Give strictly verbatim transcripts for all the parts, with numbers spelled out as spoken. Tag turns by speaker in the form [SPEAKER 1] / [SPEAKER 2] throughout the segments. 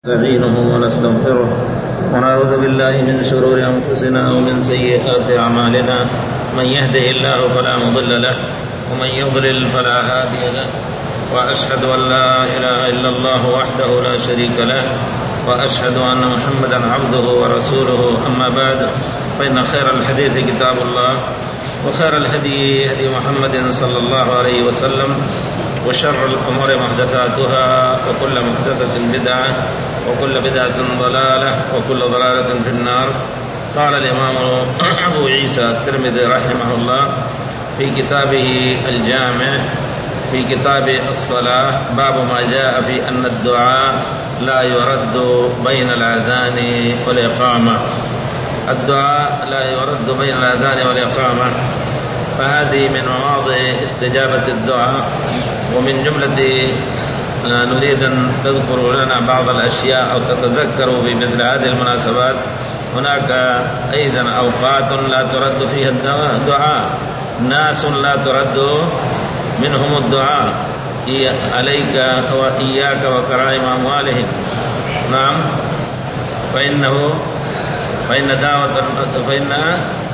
[SPEAKER 1] نستعينه ونستغفره ونعوذ بالله من شرور أنفسنا ومن سيئات أعمالنا. من يهده الله فلا مضل له ومن يضلل فلا هادي له، وأشهد أن لا إله إلا الله وحده لا شريك له، وأشهد أن محمدا عبده ورسوله. أما بعد، فإن خير الحديث كتاب الله، وخير الهدي هدي محمد صلى الله عليه وسلم، وشر الأمور محدثاتها، وكل محدثة بدعة، وكل بدعة ضلالة، وكل ضلالة في النار. قال الإمام أبو عيسى الترمذي رحمه الله في كتابه الجامع في كتاب الصلاة: باب ما جاء في أن الدعاء لا يرد بين الأذان والإقامة. الدعاء لا يرد بين الأذان والإقامة، فهذه من مواضع استجابة الدعاء. ومن جملة نريد أن تذكروا لنا بعض الأشياء أو تتذكروا في مثل هذه المناسبات. هناك أيضا أوقات لا ترد فيها الدعاء، ناس لا ترد منهم الدعاء، عليك وإياك وكرائم أموالهم. نعم، فإنه فإن دعوة فإنها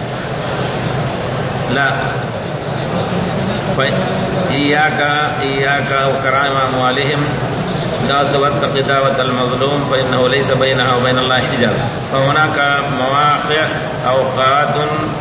[SPEAKER 1] لا إياك إياك وكرائم أموالهم لا تتق دعوة المظلوم فإنه ليس بينها وبين الله حجاب. فهناك مواقع أوقات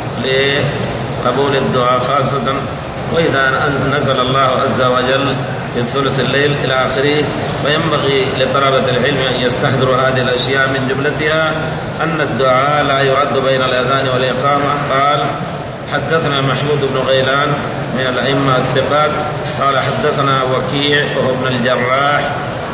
[SPEAKER 1] لقبول الدعاء خاصة، وإذا نزل الله عز وجل في ثلث الليل إلى آخره، فينبغي لطلبة العلم أن يستحضروا هذه الأشياء. من جملتها أن الدعاء لا يرد بين الأذان والإقامة. قال: حدثنا محمود بن غيلان من الأئمة الثقات قال: حدثنا وكيع وهو ابن الجراح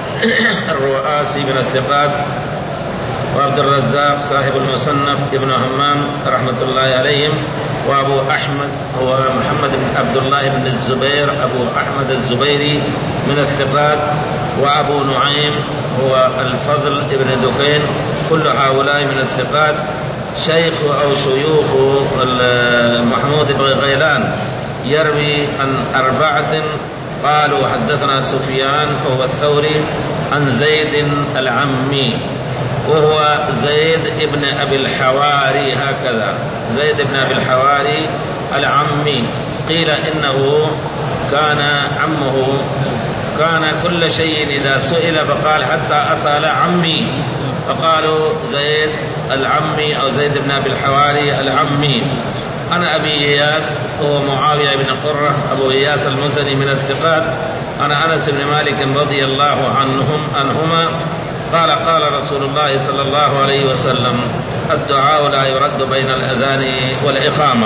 [SPEAKER 1] الرؤاسي من الثقات، وعبد الرزاق صاحب المصنف ابن همام رحمة الله عليهم، وأبو أحمد هو محمد بن عبد الله بن الزبير أبو أحمد الزبيري من الثقات، وأبو نعيم هو الفضل ابن دكين. كل هؤلاء من الثقات. شيخ أو شيوخ محمود بن غيلان يروي عن أربعة قالوا: حدثنا سفيان وهو الثوري عن زيد العمي وهو زيد ابن أبي الحواري، هكذا زيد ابن أبي الحواري العمي. قيل إنه كان عمه كان كل شيء إذا سئل فقال: حتى أسأل عمي، فقالوا زيد العمي أو زيد بن أبي الحواري العمي. أنا أبي إياس هو معاوية بن قرة أبو إياس المزني من الثقات. أنا أنس بن مالك رضي الله عنهم عنهما قال: قال رسول الله صلى الله عليه وسلم: الدعاء لا يرد بين الأذان والإقامة.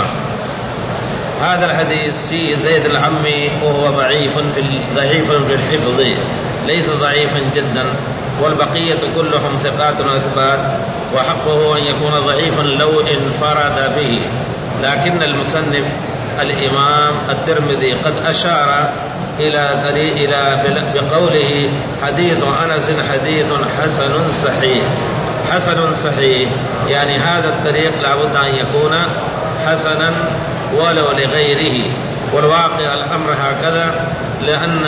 [SPEAKER 1] هذا الحديث في زيد العمي وهو ضعيف في ضعيف في الحفظ، ليس ضعيفا جدا، والبقية كلهم ثقات وأثبات، وحقه أن يكون ضعيفا لو انفرد به. لكن المصنف الإمام الترمذي قد أشار إلى إلى بقوله: حديث أنس حديث حسن صحيح. حسن صحيح يعني هذا الطريق لابد أن يكون حسنا ولو لغيره. والواقع الأمر هكذا، لأن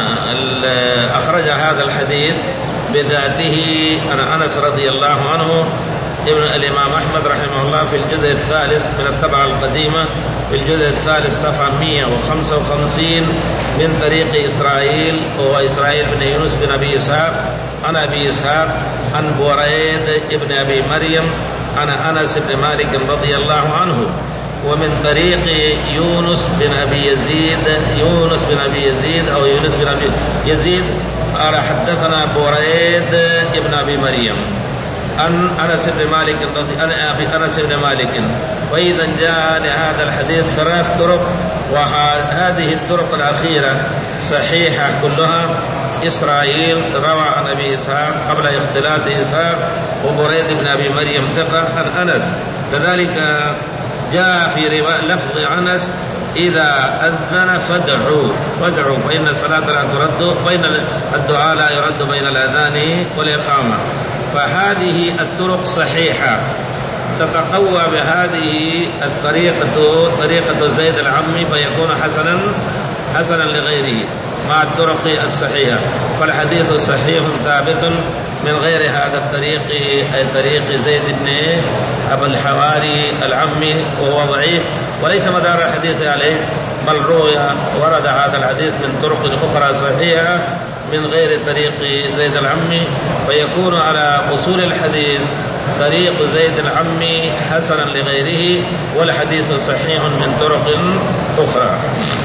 [SPEAKER 1] أخرج هذا الحديث بذاته عن أنس رضي الله عنه ابن الإمام أحمد رحمه الله في الجزء الثالث من الطبعة القديمة، في الجزء الثالث صفحة مئة وخمسة وخمسين من طريق إسرائيل وهو إسرائيل بن يونس بن أبي إسحاق عن أبي إسحاق عن بريد ابن أبي مريم عن أنس بن مالك رضي الله عنه. ومن طريق يونس بن أبي يزيد يونس بن أبي يزيد أو يونس بن أبي يزيد قال: حدثنا بريد ابن أبي مريم عن أنس بن مالك عن أبي أنس بن مالك. وإذا جاء لهذا الحديث ثلاث طرق، وهذه الطرق الأخيرة صحيحة كلها. إسرائيل روى عن أبي إسحاق قبل اختلاط إسحاق، وبريد بن أبي مريم ثقة عن أنس. كذلك جاء في لفظ أنس: إذا أذن فادعوا فادعوا فإن الصلاة لا ترد بين الدعاء لا يرد بين الأذان والإقامة. فهذه الطرق صحيحة تتقوى بهذه الطريقة طريقة زيد العمي فيكون حسنا حسنا لغيره مع الطرق الصحيحة، فالحديث صحيح ثابت من غير هذا الطريق، أي طريق زيد بن أبي الحواري العمي، وهو ضعيف وليس مدار الحديث عليه، بل روي ورد هذا الحديث من طرق أخرى صحيحة من غير طريق زيد العمي، فيكون على أصول الحديث طريق زيد العمي حسنا لغيره، والحديث صحيح من طرق أخرى.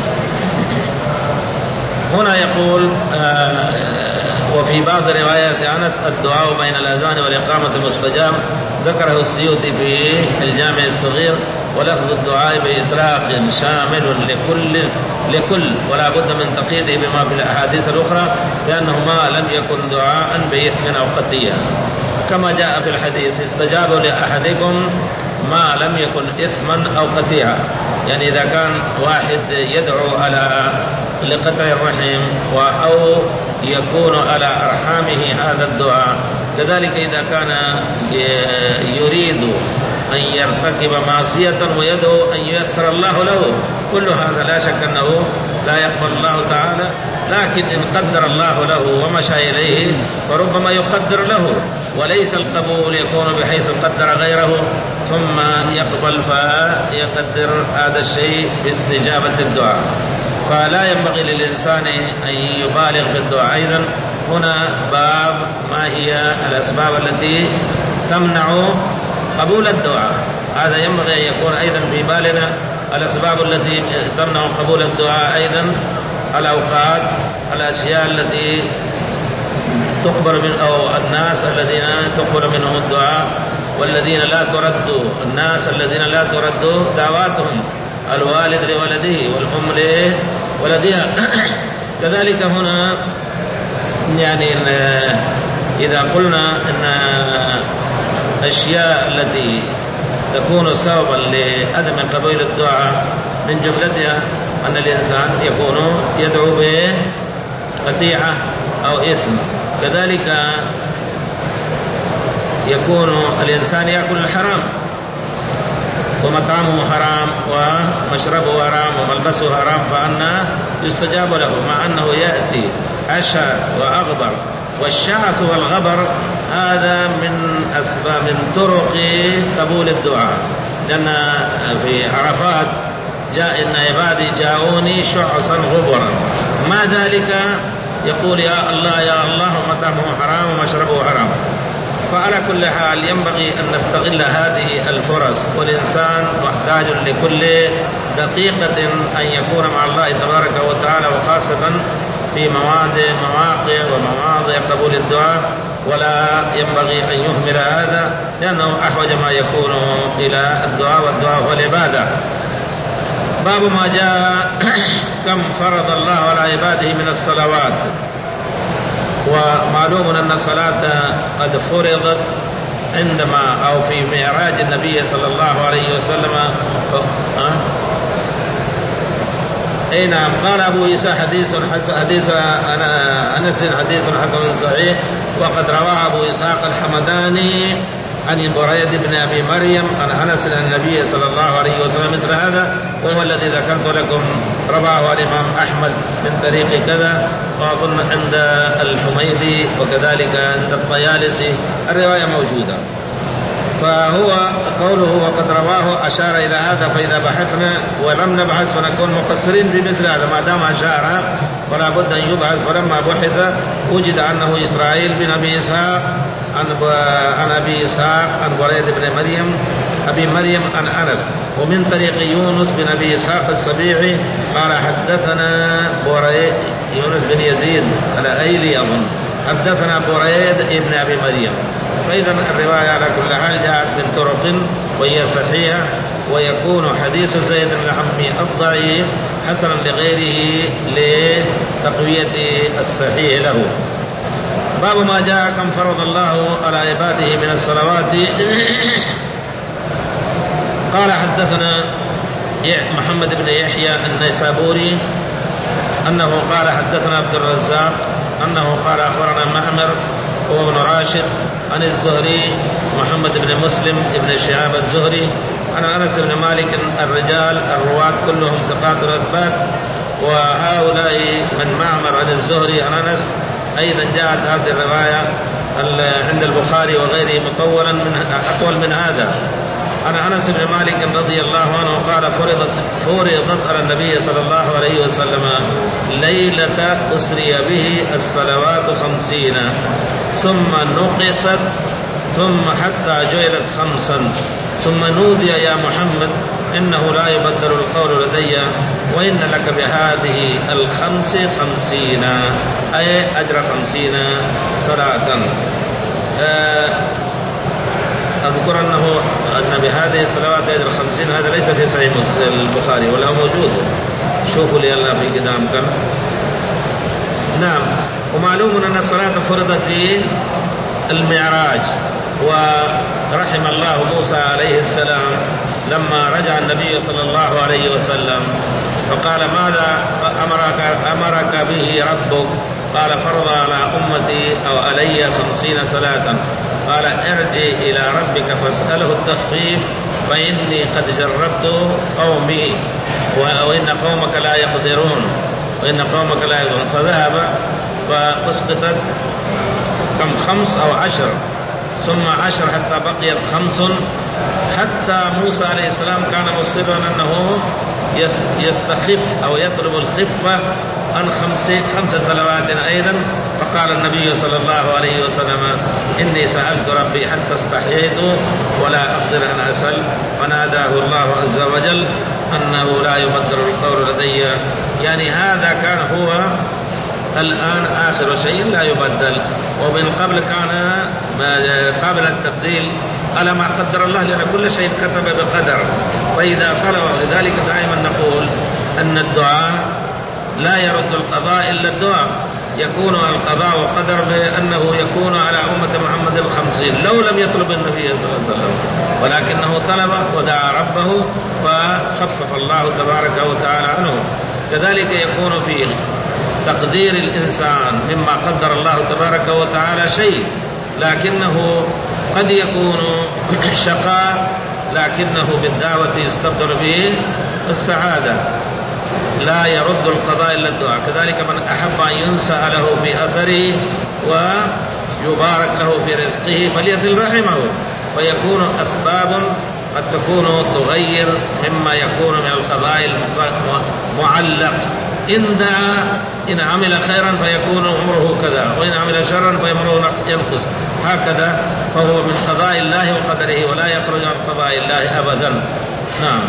[SPEAKER 1] هنا يقول آه وفي بعض روايات أنس الدعاء بين الأذان والإقامة مستجاب، ذكره السيوطي في الجامع الصغير، ولفظ الدعاء بإطلاق شامل لكل لكل ولا بد من تقييده بما في الأحاديث الأخرى، لأنه ما لم يكن دعاء بإثم أو قطيعة، كما جاء في الحديث استجابوا لأحدكم ما لم يكن إثما أو قطيعة، يعني إذا كان واحد يدعو على لقطع الرحم أو يكون على أرحامه هذا الدعاء، كذلك إذا كان يريد أن يرتكب معصية ويدعو أن ييسر الله له، كل هذا لا شك أنه لا يقبل الله تعالى، لكن إن قدر الله له ومشى إليه فربما يقدر له، وليس القبول يكون بحيث قدر غيره ثم يقبل فيقدر هذا الشيء باستجابة الدعاء. فلا ينبغي للإنسان أن يبالغ في الدعاء. أيضا هنا باب ما هي الأسباب التي تمنع قبول الدعاء، هذا ينبغي أن يكون أيضا في بالنا. الأسباب التي تمنع قبول الدعاء أيضا الأوقات، الأشياء التي تقبل من أو الناس الذين تقبل منهم الدعاء، والذين لا ترد، الناس الذين لا ترد دعواتهم، الوالد لولده والأم لولدها. كذلك هنا يعني إذا قلنا أن الأشياء التي تكون سببا لعدم قبول الدعاء من جملتها أن الإنسان يكون يدعو بقطيعة أو إثم، كذلك يكون الإنسان يأكل الحرام ومطعمه حرام ومشربه حرام وملبسه حرام، فأنا يستجاب له، مع أنه يأتي أشعث وأغبر، والشعث والغبر هذا من أسباب من طرق قبول الدعاء، لأن في عرفات جاء إن عبادي جاءوني شعثا غبرا، ما ذلك يقول يا الله يا الله مطعمه حرام ومشربه حرام. فعلى كل حال ينبغي أن نستغل هذه الفرص، والإنسان محتاج لكل دقيقة أن يكون مع الله تبارك وتعالى، وخاصة في مواضع مواقع ومواضع قبول الدعاء، ولا ينبغي أن يهمل هذا، لأنه أحوج ما يكون إلى الدعاء، والدعاء هو العبادة. باب ما جاء كم فرض الله على عباده من الصلوات. ومعلوم أن الصلاة قد فرضت عندما أو في معراج النبي صلى الله عليه وسلم. أي نعم. قال أبو عيسى حديث حديث أنس حديث حسن صحيح، وقد رواه أبو إسحاق الحمداني عن بريد بن أبي مريم عن أنس عن النبي صلى الله عليه وسلم مثل هذا، وهو الذي ذكرت لكم، رواه الإمام أحمد من طريق كذا، وأظن عند الحميدي وكذلك عند الطيالسي، الرواية موجودة. فهو قوله وقد رواه أشار إلى هذا، فإذا بحثنا ولم نبحث فنكون مقصرين بمثل هذا، ما دام أشار فلا بد أن يبحث. فلما بحث وجد أنه إسرائيل بن أبي إسحاق عن أبي إسحاق عن بريد بن مريم أبي مريم عن أنس، ومن طريق يونس بن أبي إسحاق السبيعي قال حدثنا بريد يونس بن يزيد الأيلي أظن حدثنا بريد ابن أبي مريم. فإذا الرواية على كل حال جاءت من طرق وهي صحيحة، ويكون حديث زيد بن عمي الضعيف حسنا لغيره لتقوية الصحيح له. باب ما جاء كم فرض الله على عباده من الصلوات. قال حدثنا محمد بن يحيى النيسابوري أنه قال حدثنا عبد الرزاق أنه قال أخبرنا معمر هو ابن راشد عن الزهري محمد بن مسلم بن شهاب الزهري عن أنس بن مالك الرجال الرواة كلهم ثقات وأثبات، وهؤلاء من معمر عن الزهري عن أنس أيضا جاءت هذه الرواية عند البخاري وغيره مطولا من أطول من هذا. عن أنس بن مالك رضي الله عنه قال فرضت فرضت على النبي صلى الله عليه وسلم ليلة أسري به الصلوات خمسين ثم نقصت ثم حتى جعلت خمسا ثم نودي يا محمد إنه لا يبدل القول لدي وإن لك بهذه الخمس خمسين أي أجر خمسين صلاة. أذكر أنه أن بهذه الصلوات أجر خمسين هذا ليس في صحيح البخاري ولا موجود، شوفوا لي الله في قدامكم. نعم. ومعلوم أن الصلاة فرضت في المعراج، ورحم الله موسى عليه السلام لما رجع النبي صلى الله عليه وسلم فقال ماذا أمرك, أمرك به ربك؟ قال فرض على أمتي أو علي خمسين صلاة. قال ارجع إلى ربك فاسأله التخفيف فإني قد جربت قومي وإن قومك لا يقدرون وإن قومك لا يقدرون. فذهب فأسقطت كم خمس أو عشر ثم عشر حتى بقيت خمس، حتى موسى عليه السلام كان مصرا أنه يستخف أو يطلب الخفة عن خمس, خمس صلوات أيضا. فقال النبي صلى الله عليه وسلم إني سألت ربي حتى استحييت ولا أقدر أن أسأل، فناداه الله عز وجل أنه لا يبدل القول لدي، يعني هذا كان هو الآن آخر شيء لا يبدل، ومن قبل كان قبل التبديل على ما قدر الله، لأن كل شيء كتب بقدر. فإذا طلب، لذلك دائما نقول أن الدعاء لا يرد القضاء إلا الدعاء، يكون القضاء وقدر بأنه يكون على أمة محمد الخمسين لو لم يطلب النبي صلى الله عليه وسلم، ولكنه طلب ودعا ربه فخفف الله تبارك وتعالى عنه. كذلك يكون في تقدير الإنسان مما قدر الله تبارك وتعالى شيء، لكنه قد يكون شقاء لكنه بالدعوة يستبدل به السعادة، لا يرد القضاء إلا الدعاء. كذلك من أحب أن ينسى له في أثره ويبارك له في رزقه فليصل رحمه، ويكون أسباب قد تكون تغير مما يكون من القضاء المعلق. إن دعا إن عمل خيرا فيكون عمره كذا، وإن عمل شرا فعمره ينقص، هكذا فهو من قضاء الله وقدره ولا يخرج عن قضاء الله أبدا. نعم.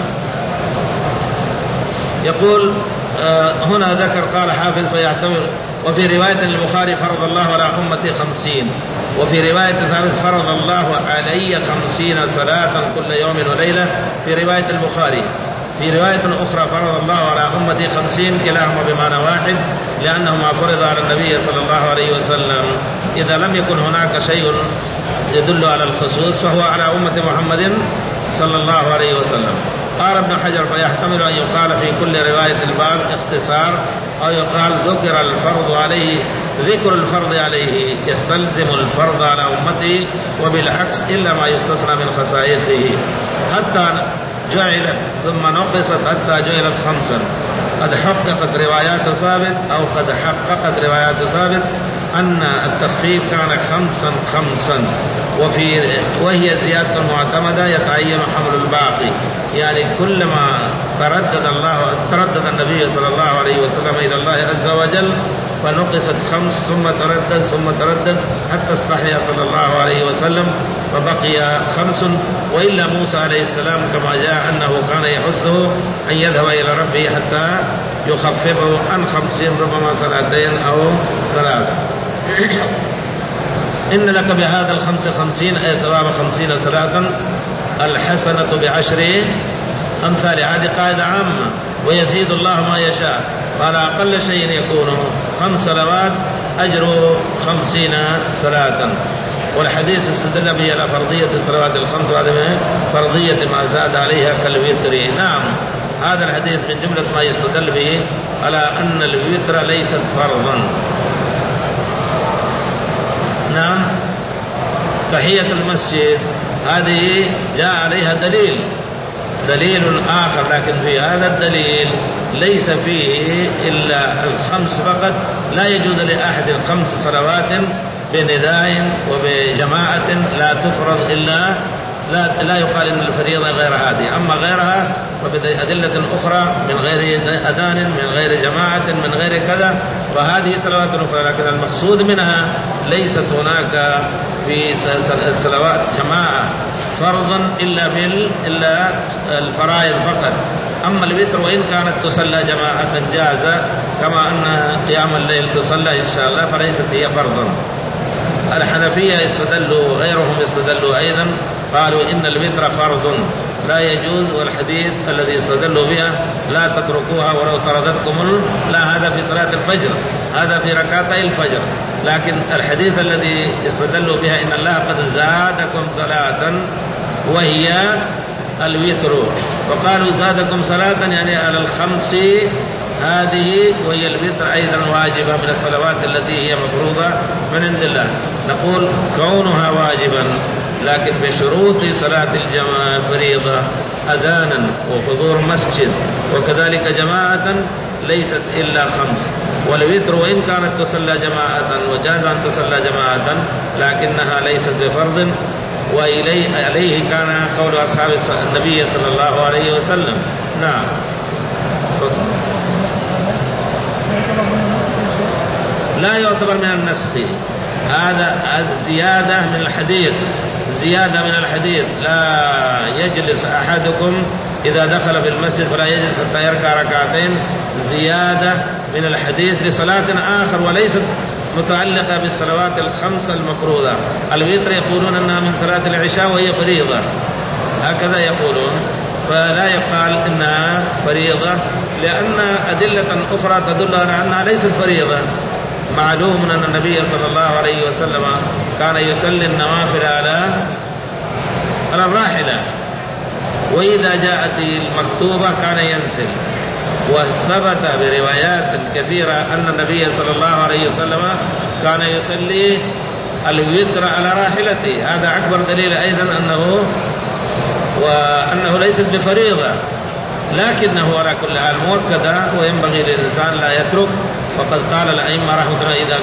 [SPEAKER 1] يقول آه هنا ذكر قال حافظ فيعتبر. وفي رواية البخاري فرض الله على أمتي خمسين، وفي رواية ثالث فرض الله علي خمسين صلاة كل يوم وليلة في رواية البخاري. في رواية أخرى فرض الله على أمتي خمسين، كلاهما بمعنى واحد لأنهما فرض على النبي صلى الله عليه وسلم. إذا لم يكن هناك شيء يدل على الخصوص فهو على أمة محمد صلى الله عليه وسلم. قال ابن حجر فيحتمل أن يقال في كل رواية الباب اختصار، أو يقال ذكر الفرض عليه، ذكر الفرض عليه يستلزم الفرض على أمته، وبالعكس إلا ما يستثنى من خصائصه. حتى جعلت ثم نقصت حتى جعلت خمسا. قد حققت روايات ثابت أو قد حققت روايات ثابت أن التخفيف كان خمسا خمسا، وفي وهي زيادة معتمدة يتعين حمل الباقي، يعني كلما تردد الله تردد النبي صلى الله عليه وسلم إلى الله عز وجل فنقصت خمس ثم تردد ثم تردد حتى استحيا صلى الله عليه وسلم فبقي خمس. وإلا موسى عليه السلام كما جاء أنه كان يحثه أن يذهب إلى ربه حتى يخففه عن خمسين ربما صلاتين أو ثلاث. إن لك بهذا الخمس خمسين أي ثواب خمسين صلاة، الحسنة بعشر أمثال. هذه قاعدة عامة، ويزيد الله ما يشاء، فعلى أقل شيء يكون خمس صلوات أجر خمسين صلاة. والحديث استدل به على فرضية الصلوات الخمس وعدم فرضية ما زاد عليها كالوتر. نعم، هذا الحديث من جملة ما يستدل به على أن الوتر ليست فرضا. نعم. تحية المسجد هذه جاء عليها دليل دليل آخر، لكن في هذا الدليل ليس فيه إلا الخمس فقط، لا يجوز لأحد خمس صلوات بنداء وبجماعة لا تفرض إلا لا, لا يقال إن الفريضة غير هذه. أما غيرها وبأدلة أخرى من غير أذان من غير جماعة من غير كذا فهذه صلوات أخرى، لكن المقصود منها ليست هناك في صلوات جماعة فرضا إلا بال إلا الفرائض فقط. أما الوتر وإن كانت تصلى جماعة جازة كما أن قيام الليل تصلى إن شاء الله فليست هي فرضا. الحنفية استدلوا وغيرهم استدلوا أيضا قالوا إن الوتر فرض لا يجوز، والحديث الذي استدلوا بها لا تتركوها ولو طردتكم، لا هذا في صلاة الفجر، هذا في ركعتي الفجر. لكن الحديث الذي استدلوا بها إن الله قد زادكم صلاة وهي الوتر، وقالوا زادكم صلاة يعني على الخمس هذه وهي الوتر أيضا واجبة من الصلوات التي هي مفروضة من عند الله. نقول كونها واجبا لكن بشروط صلاة الجماعة فريضة أذانا وحضور مسجد وكذلك جماعة ليست إلا خمس. والوتر وإن كانت تصلى جماعة وجاز أن تصلى جماعة لكنها ليست بفرض، وإليه كان قول أصحاب النبي صلى الله عليه وسلم. نعم. لا يعتبر من النسخ، هذا الزيادة من الحديث، زيادة من الحديث لا يجلس أحدكم إذا دخل في المسجد فلا يجلس حتى يركع ركعتين، زيادة من الحديث لصلاة آخر وليست متعلقة بالصلوات الخمسة المفروضة. الوتر يقولون أنها من صلاة العشاء وهي فريضة، هكذا يقولون، فلا يقال إنها فريضة لأن أدلة أخرى تدل على أنها ليست فريضة. معلوم أن النبي صلى الله عليه وسلم كان يصلي النوافل على على الراحلة، وإذا جاءت المكتوبة كان ينزل. وثبت بروايات كثيرة أن النبي صلى الله عليه وسلم كان يصلي الوتر على راحلته، هذا أكبر دليل أيضا أنه وأنه ليست بفريضة، لكنه على كل حال مؤكدة وينبغي للإنسان لا يترك. وقد قال الأئمة رحمة الله إذا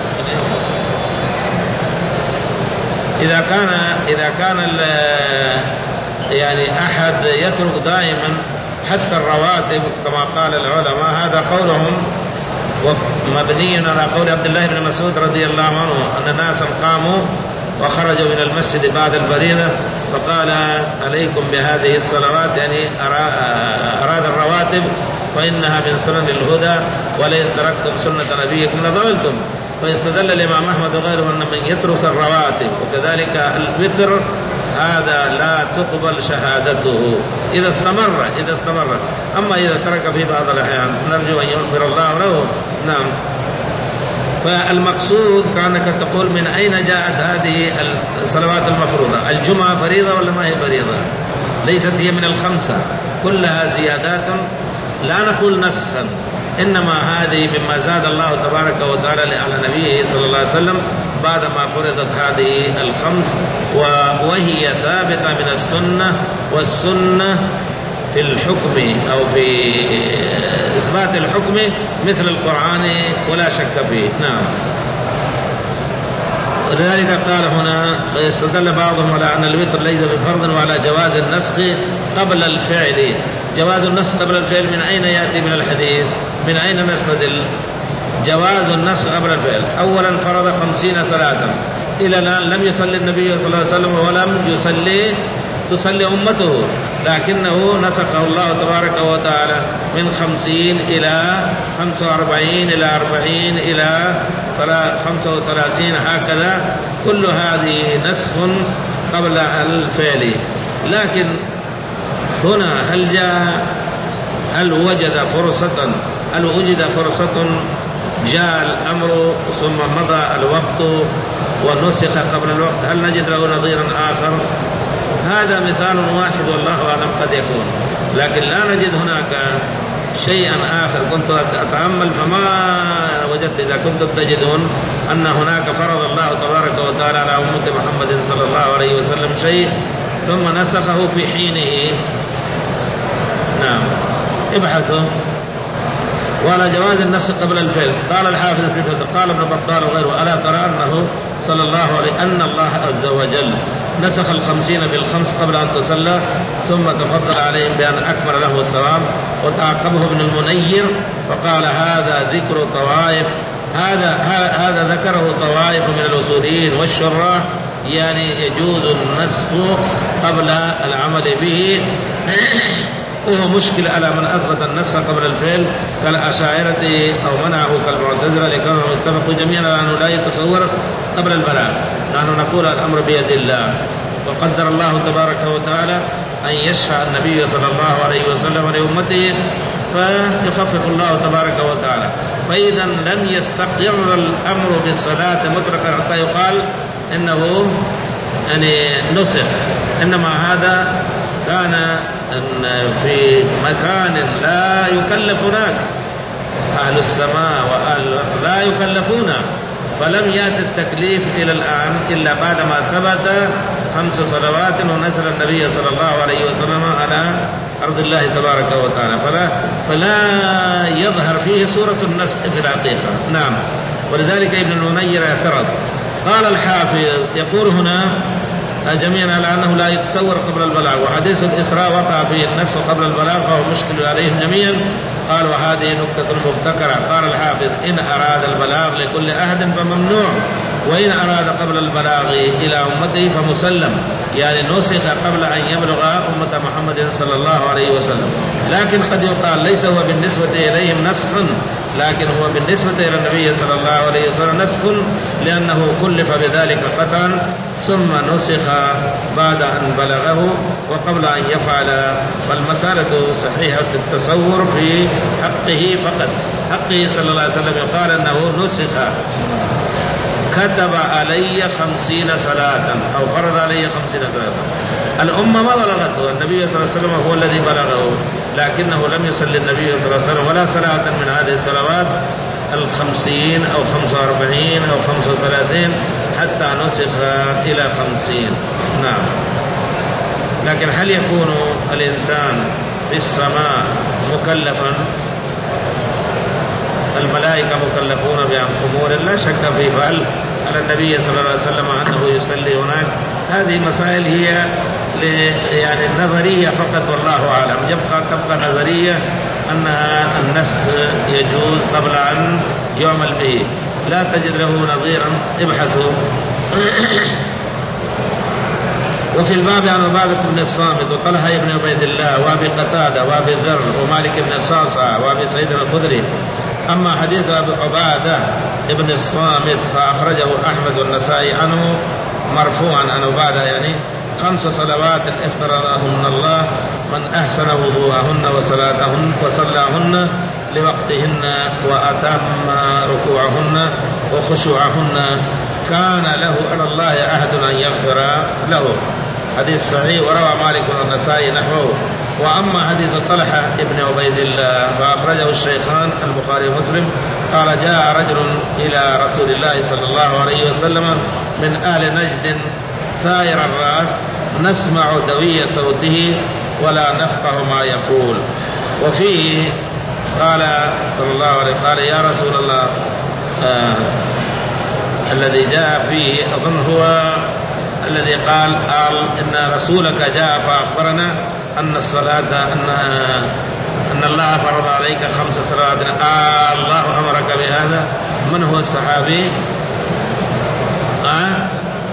[SPEAKER 1] إذا كان إذا كان يعني أحد يترك دائما حتى الرواتب كما قال العلماء، هذا قولهم ومبني على قول عبد الله بن مسعود رضي الله عنه أن ناسا قاموا وخرجوا من المسجد بعد الفريضة فقال عليكم بهذه الصلوات، يعني أراد الرواتب فإنها من سنن الهدى ولئن تركتم سنة نبيكم لضللتم. فاستدل الإمام أحمد وغيره أن من يترك الرواتب وكذلك الوتر هذا لا تقبل شهادته إذا استمر إذا استمر أما إذا ترك في بعض الأحيان نرجو أن يغفر الله له. نعم. فالمقصود كأنك تقول من أين جاءت هذه الصلوات المفروضة؟ الجمعة فريضة ولا ما هي فريضة؟ ليست هي من الخمسة، كلها زيادات لا نقول نسخا، إنما هذه مما زاد الله تبارك وتعالى على نبيه صلى الله عليه وسلم بعدما فرضت هذه الخمس، وهي ثابتة من السنة، والسنة في الحكم أو في إثبات الحكم مثل القرآن ولا شك فيه. نعم. ولذلك قال هنا يستدل بعضهم على أن الوتر ليس بفرض وعلى جواز النسخ قبل الفعل. جواز النسخ قبل الفعل من أين يأتي من الحديث؟ من أين نستدل؟ جواز النسخ قبل الفعل، أولا فرض خمسين صلاة إلى الآن لم يصلي النبي صلى الله عليه وسلم ولم يصلي تصلي أمته، لكنه نسخه الله تبارك وتعالى من خمسين إلى خمسة وأربعين إلى أربعين إلى خمسة وثلاثين هكذا، كل هذه نسخ قبل الفعل. لكن هنا هل جاء هل وجد فرصة هل وجد فرصة جاء الأمر ثم مضى الوقت ونسخ قبل الوقت، هل نجد له نظيرا آخر؟ هذا مثال واحد والله أعلم قد يكون، لكن لا نجد هناك شيئا آخر. كنت أتأمل فما وجدت. إذا كنتم تجدون أن هناك فرض الله تبارك وتعالى على أمة محمد صلى الله عليه وسلم شيء ثم نسخه في حينه، نعم ابحثوا وعلى جواز النسخ قبل الفعل. قال الحافظ في الفتح قال ابن بطال وغيره ألا ترى أنه صلى الله عليه أن الله عز وجل نسخ الخمسين بالخمس قبل أن تصلى ثم تفضل عليهم بأن أكمل له الثواب. وتعقبه ابن المنير فقال هذا ذكر طوائف هذا هذا ذكره طوائف من الأصوليين والشراح، يعني يجوز النسخ قبل العمل به، وهو مشكل على من أثبت النسخ قبل الفعل كالأشاعرة أو منعه كالمعتزلة لكانوا اتفقوا جميعا على أنه لا يتصور قبل البلاغ. نحن نقول الأمر بيد الله، وقدر الله تبارك وتعالى أن يشفع النبي صلى الله عليه وسلم لأمته فيخفف الله تبارك وتعالى. فإذا لم يستقر الأمر بالصلاة مطلقا حتى يقال إنه يعني نسخ، إنما هذا كان في مكان لا يكلف هناك، أهل السماء وأهل لا يكلفون، فلم يأتي التكليف إلى الآن إلا بعدما ثبت خمس صلوات ونزل النبي صلى الله عليه وسلم على أرض الله تبارك وتعالى، فلا, فلا يظهر فيه صورة النسخ في الحقيقة. نعم. ولذلك ابن المنير اعترض. قال الحافظ يقول هنا جميعا على أنه لا يتصور قبل البلاغ، وحديث الإسراء وقع فيه النسخ قبل البلاغ فهو مشكل عليهم جميعا. قال وهذه نكتة مبتكرة. قال الحافظ إن أراد البلاغ لكل أحد فممنوع، وإن أراد قبل البلاغ إلى أمته فمسلم، يعني نسخ قبل أن يبلغ أمة محمد صلى الله عليه وسلم. لكن قد يقال ليس هو بالنسبة إليهم نسخ، لكن هو بالنسبة إلى النبي صلى الله عليه وسلم نسخ، لأنه كلف بذلك قطعا ثم نسخ بعد أن بلغه وقبل أن يفعل. فالمسألة صحيحة التصور في حقه فقط، حقه صلى الله عليه وسلم يقال أنه نسخ، كتب علي خمسين صلاة أو فرض علي خمسين صلاة. الأمة ما بلغته، النبي صلى الله عليه وسلم هو الذي بلغه، لكنه لم يصلي النبي صلى الله عليه وسلم ولا صلاة من هذه الصلوات الخمسين أو خمسة وأربعين أو خمسة وثلاثين حتى نسخ إلى خمسين. نعم. لكن هل يكون الإنسان في السماء مكلفا؟ الملائكة مكلفون بأمور لا شك فيه، فهل على النبي صلى الله عليه وسلم أنه يصلي هناك؟ هذه مسائل هي يعني نظرية فقط والله أعلم. يبقى تبقى نظرية أنها النسخ يجوز قبل أن يعمل به، لا تجد له نظيرا. ابحثوا. وفي الباب عن عبادة بن الصامت وطلحة بن عبيد الله وأبي قتادة وأبي ذر ومالك بن الصعصع وأبي سعيد الخدري. أما حديث أبي عبادة بن الصامت فأخرجه أحمد والنسائي عنه مرفوعا عن عبادة، يعني خمس صلوات افترضهن الله من أحسن وضوءهن وصلاتهن وصلاهن لوقتهن وأتم ركوعهن وخشوعهن كان له على الله عهد أن يغفر له. حديث صحيح. وروى مالك والنسائي نحوه. وأما حديث طلحة ابن عبيد الله فأخرجه الشيخان البخاري ومسلم قال جاء رجل إلى رسول الله صلى الله عليه وسلم من أهل نجد ثائر الرأس نسمع دوي صوته ولا نفقه ما يقول. وفيه قال صلى الله عليه وسلم قال يا رسول الله آه الذي جاء فيه أظن هو الذي قال قال إن رسولك جاء فأخبرنا أن الصلاة أن أن الله فرض عليك خمس صلوات. آه الله أمرك بهذا. من هو الصحابي؟ آه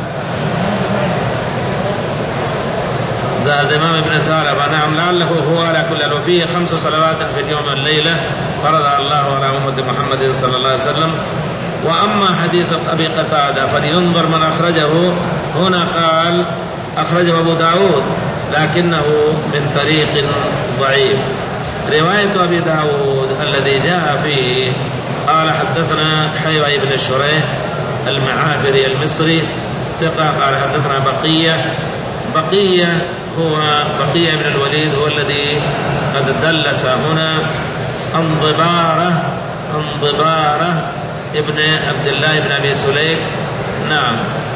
[SPEAKER 1] ذا الإمام ابن ثعلبة. نعم لعله هو. على كل حال وفيه خمس صلوات في اليوم والليلة فرض الله على أمة محمد صلى الله عليه وسلم. وأما حديث أبي قتادة فلينظر من أخرجه. هنا قال أخرجه أبو داود لكنه من طريق ضعيف. رواية أبي داود الذي جاء فيه قال حدثنا حيوى بن الشريح المعافري المصري ثقة قال حدثنا بقية. بقية هو بقية بن الوليد هو الذي قد دلس هنا انضبارة انضبارة ابن عبد الله بن أبي سليم. نعم.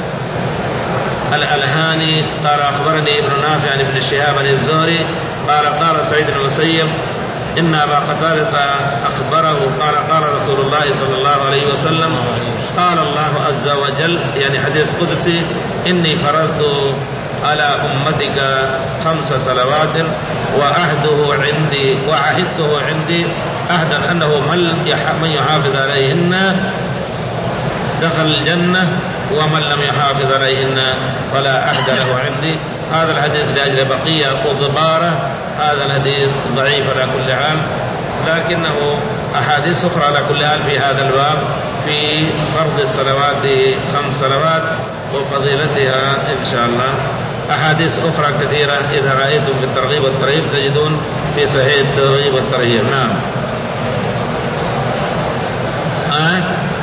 [SPEAKER 1] الألهاني قال أخبرني ابن نافع عن ابن شهاب عن الزهري قال قال سعيد بن المسيب إن أبا قتادة أخبره قال قال رسول الله صلى الله عليه وسلم قال الله عز وجل، يعني حديث قدسي: إني فرضت على أمتك خمس صلوات وعهده عندي وعهدته عندي عهدا أنه من يحافظ عليهن دخل الجنة ومن لم يحافظ عليهن فلا عهد له عندي. هذا الحديث لأجل بقية وضبارة، هذا الحديث ضعيف على كل حال، لكنه أحاديث أخرى على كل حال في هذا الباب في فرض الصلوات خمس صلوات وفضيلتها إن شاء الله. أحاديث أخرى كثيرة إذا رأيتم في الترغيب والترهيب تجدون في صحيح الترغيب والترهيب. نعم. آه.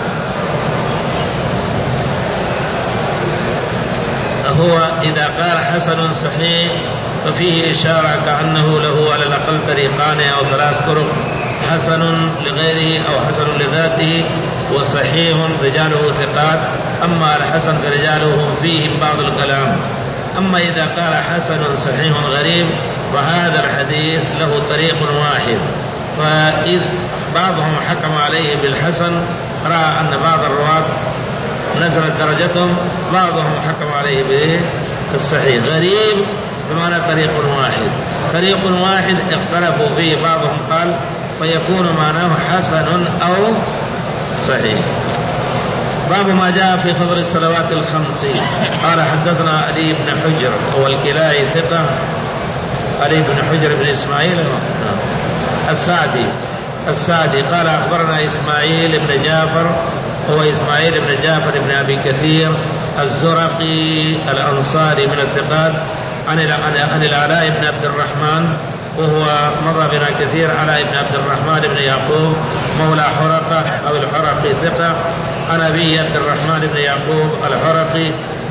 [SPEAKER 1] هو إذا قال حسن صحيح ففيه إشارة كأنه له على الأقل طريقان أو ثلاث طرق: حسن لغيره أو حسن لذاته، وصحيح رجاله ثقات. أما الحسن فرجاله فيهم بعض الكلام. أما إذا قال حسن صحيح غريب فهذا الحديث له طريق واحد، فإذ بعضهم حكم عليه بالحسن رأى أن بعض الرواة نزلت درجتهم، بعضهم حكم عليه بالصحيح. غريب بمعنى طريق واحد، طريق واحد اختلفوا فيه، بعضهم قال فيكون معناه حسن أو صحيح. باب ما جاء في فضل الصلوات الخمس. قال حدثنا علي بن حجر هو الكلاعي ثقة، علي بن حجر بن إسماعيل السعدي السعدي قال أخبرنا إسماعيل بن جعفر هو إسماعيل بن جعفر بن أبي كثير الزرقي الأنصاري من الثقات، عن العلاء بن عبد الرحمن وهو مضى بنا كثير. علاء بن عبد الرحمن بن يعقوب مولى حرقة أو الحرقي ثقة، عن أبي عبد الرحمن بن يعقوب الحرقي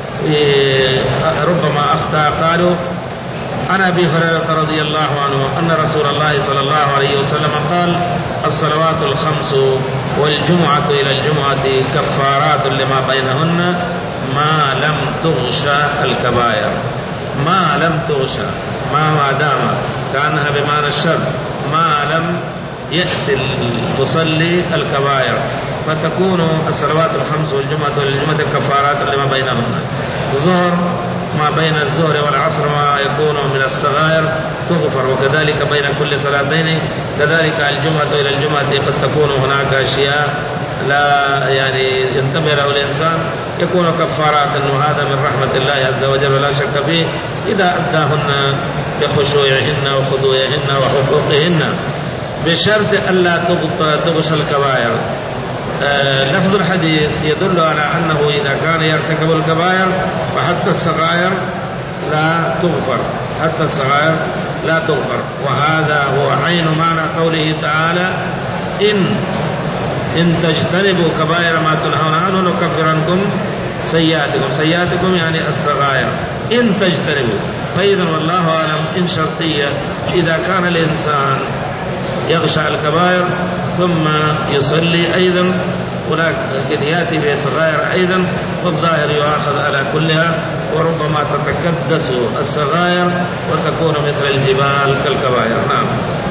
[SPEAKER 1] ربما أخطأ. قالوا عن أبي هريرة رضي الله عنه أن رسول الله صلى الله عليه وسلم قال: الصلوات الخمس والجمعة إلى الجمعة كفارات لما بينهن ما لم تغشى الكبائر. ما لم تغشى ما ما دام كأنها بمعنى الشر، ما لم يأتي المصلي الكبائر، فتكون الصلوات الخمس والجمعة والجمعة كفارات لما بينهن. ظهر ما بين الظهر والعصر ما يكون من الصغائر تغفر، وكذلك بين كل صلاتين. كذلك الجمعة إلى الجمعة قد تكون هناك أشياء لا يعني ينتبه له الإنسان يكون كفارات، وهذا من رحمة الله عز وجل لا شك فيه إذا أداهن بخشوعهن وخضوعهن وحقوقهن، بشرط ألا تغشى الكبائر. آه لفظ الحديث يدل على أنه إذا كان يرتكب الكبائر فحتى الصغائر لا تغفر، حتى الصغائر لا تغفر. وهذا هو عين معنى قوله تعالى: إن إن تجتنبوا كبائر ما تنهون عنه نكفر عنكم سيئاتكم. سيئاتكم يعني الصغائر إن تجتنبوا. فإذا والله أعلم إن شرطية، إذا كان الإنسان يغشى الكبائر ثم يصلي أيضا ولكن يأتي بصغائر أيضا، والظاهر يؤاخذ على كلها، وربما تتكدس الصغائر وتكون مثل الجبال كالكبائر. نعم.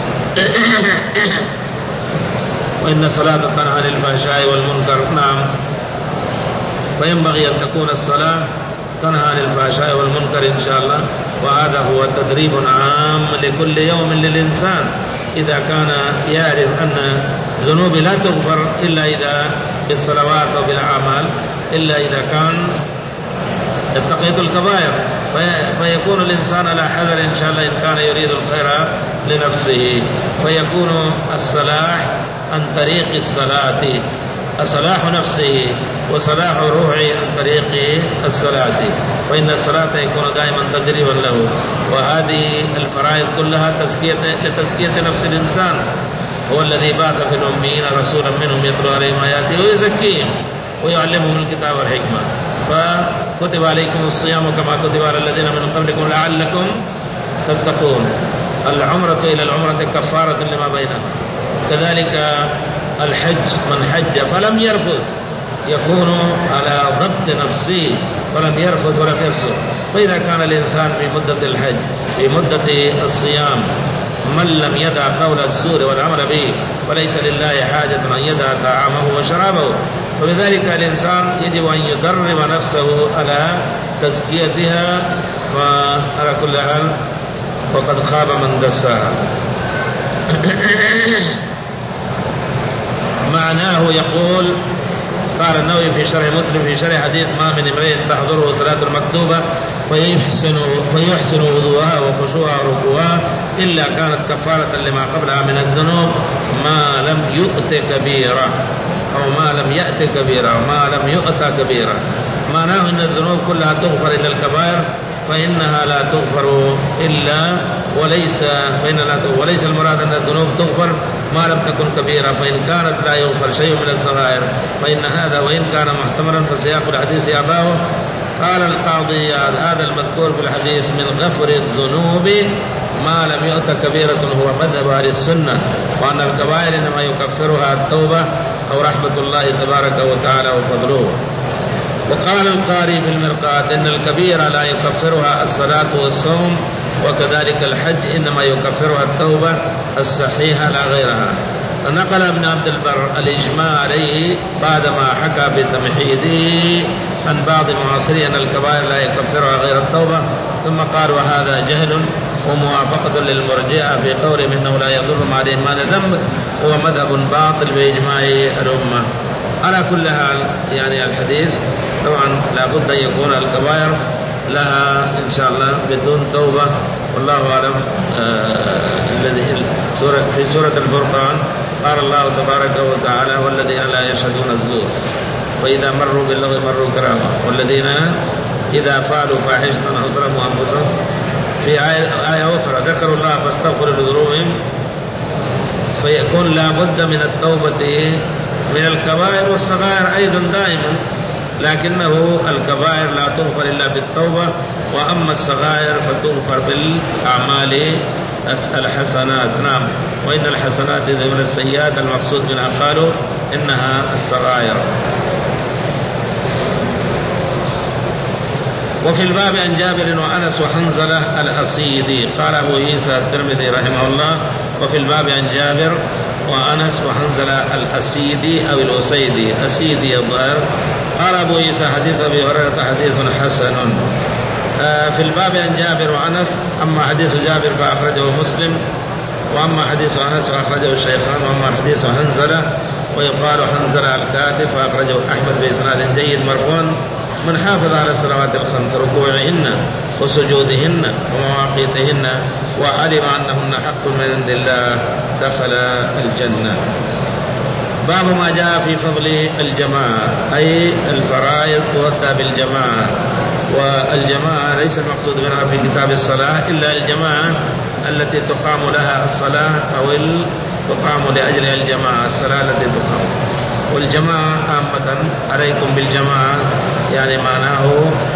[SPEAKER 1] وإن الصلاة تنهى عن الفحشاء والمنكر. نعم. فينبغي أن تكون الصلاة تنهى عن الفحشاء والمنكر إن شاء الله، وهذا هو تدريب عام لكل يوم للإنسان إذا كان يعرف أن ذنوب لا تغفر إلا إذا بالصلوات وبالأعمال، إلا إذا كان اتقيت الكبائر، فيكون الإنسان على حذر إن شاء الله إن كان يريد الخير لنفسه، فيكون الصلاح عن طريق الصلاة، صلاح نفسه وصلاح روحه عن طريق الصلاة، وإن الصلاة يكون دائما تدريبا له. وهذه الفرائض كلها تزكية لتزكية نفس الإنسان. هو الذي بعث في الأميين رسولا منهم يتلو عليهم آياته ويزكيهم ويعلمهم الكتاب والحكمة. فكتب عليكم الصيام كما كتب على الذين من قبلكم لعلكم تتقون. العمرة إلى العمرة كفارة لما بينها. كذلك الحج، من حج فلم يرفث يكون على ضبط نفسه، فلم يرفث ولم يفسق. فإذا كان الإنسان في مدة الحج في مدة الصيام من لم يدع قول الزور والعمل به وليس لله حاجة أن يدع طعامه وشرابه. ولذلك الإنسان يجب أن يدرب نفسه على تزكيتها، وعلى كل حال وقد خاب من دساها. معناه يقول قال النووي في شرح مسلم في شرح حديث ما من امرئ تحضره صلاة المكتوبة فيحسن فيحسن وضوءها وخشوعها وركوعها إلا كانت كفارة لما قبلها من الذنوب ما لم يؤت كبيرة أو ما لم يأت كبيرة وما لم يؤت كبيرة. معناه أن الذنوب كلها تغفر إلا الكبائر فإنها لا تغفر إلا وليس فإنها لا تغفر وليس المراد أن الذنوب تغفر ما لم تكن كبيرة، فإن كانت لا يغفر شيء من الصغائر فإن هذا وإن كان محتملا فسياق الحديث يأباه. قال القاضي هذا المذكور في الحديث من غفر الذنوب ما لم يؤت كبيرة هو مذهب أهل السنة، وأن الكبائر إنما يكفرها التوبة أو رحمة الله تبارك وتعالى وفضله. وقال القاري في المرقاة إن الكبيرة لا يكفرها الصلاة والصوم، وكذلك الحج إنما يكفرها التوبة الصحيحة لا غيرها. فنقل ابن عبد البر الإجماع عليه بعدما حكى بتمحيده عن بعض معاصرين أن الكبائر لا يكفرها غير التوبة، ثم قال وهذا جهل وموافقة للمرجئة في قولهم إنه لا يضر مع الإيمان ذنب، هو مذهب باطل بإجماع الأمة. على كل حال يعني الحديث طبعا لابد أن يكون الكبائر لها إن شاء الله بدون توبة، والله أعلم. الذي آه في سورة الفرقان قال الله تبارك وتعالى والذين لا يشهدون الزور وإذا مروا باللغو مروا كراما والذين إذا فعلوا فاحشة أو ظلموا أنفسهم. في آية, آية أخرى ذكروا الله فاستغفروا لذنوبهم، فيكون لا بد من التوبة من الكبائر والصغائر أيضا دائما، لكنه الكبائر لا تغفر إلا بالتوبة، وأما الصغائر فتغفر بالأعمال الحسنات. نعم، وإن الحسنات من السيئات المقصود منها قالوا إنها الصغائر. وفي الباب عن جابر وأنس وحنظلة الأصيدي. قال أبو عيسى الترمذي رحمه الله وفي الباب عن جابر وأنس وحنظلة الأسيدي أو الأسيدي أسيدي الظاهر. قال أبو عيسى حديث أبي هريرة حديث حسن. في الباب عن جابر وأنس، أما حديث جابر فأخرجه مسلم، وأما حديث أنس فأخرجه الشيخان، وأما حديث حنظلة ويقال حنظلة الكاتب فأخرجه أحمد بإسناد جيد مرفوع من حافظ على الصلوات الخمس ركوعهن وسجودهن ومواقيتهن وعلم أنهن حق من عند الله دخل الجنة. باب ما جاء في فضل الجماعة، أي الفرائض تؤدى بالجماعة، والجماعة ليس المقصود منها في كتاب الصلاة إلا الجماعة التي تقام لها الصلاة أو تقام لأجلها الجماعة الصلاة التي تقام. والجماعة عامة عليكم بالجماعة يعني معناه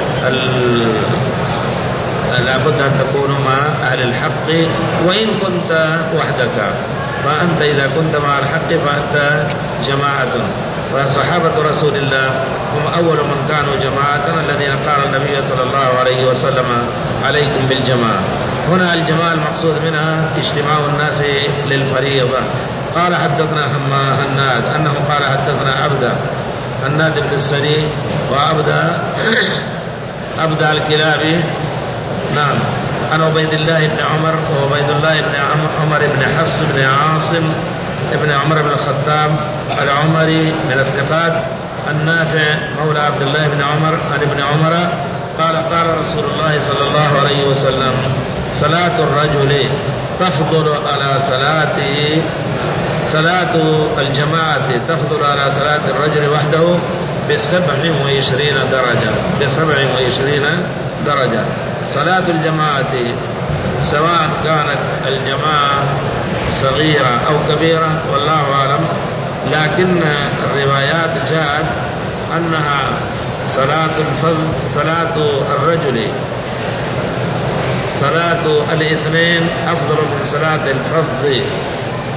[SPEAKER 1] لابد أن تكونوا مع أهل الحق، وإن كنت وحدك فأنت إذا كنت مع الحق فأنت جماعة. فصحابة رسول الله هم أول من كانوا جماعة الذين قال النبي صلى الله عليه وسلم عليكم بالجماعة. هنا الجماعة المقصود منها اجتماع الناس للفريضة. قال حدثنا هناد أنه قال حدثنا عبد هناد بن السري وعبد عبد الكلابي نعم عن عبيد الله بن عمر وعبيد الله بن عمر بن حفص بن عاصم ابن عمر بن الخطاب العمري من الثقات النافع مولى عبد الله بن عمر عن ابن عمر قال قال رسول الله صلى الله عليه وسلم صلاة الرجل تفضل على صلاته صلاة الجماعة تفضل على صلاة الرجل وحده بسبع وعشرين درجة بسبع وعشرين درجة. صلاة الجماعة سواء كانت الجماعة صغيرة أو كبيرة والله أعلم، لكن الروايات جاءت أنها صلاة الفضل صلاة الرجل صلاة الاثنين أفضل من صلاة الفضل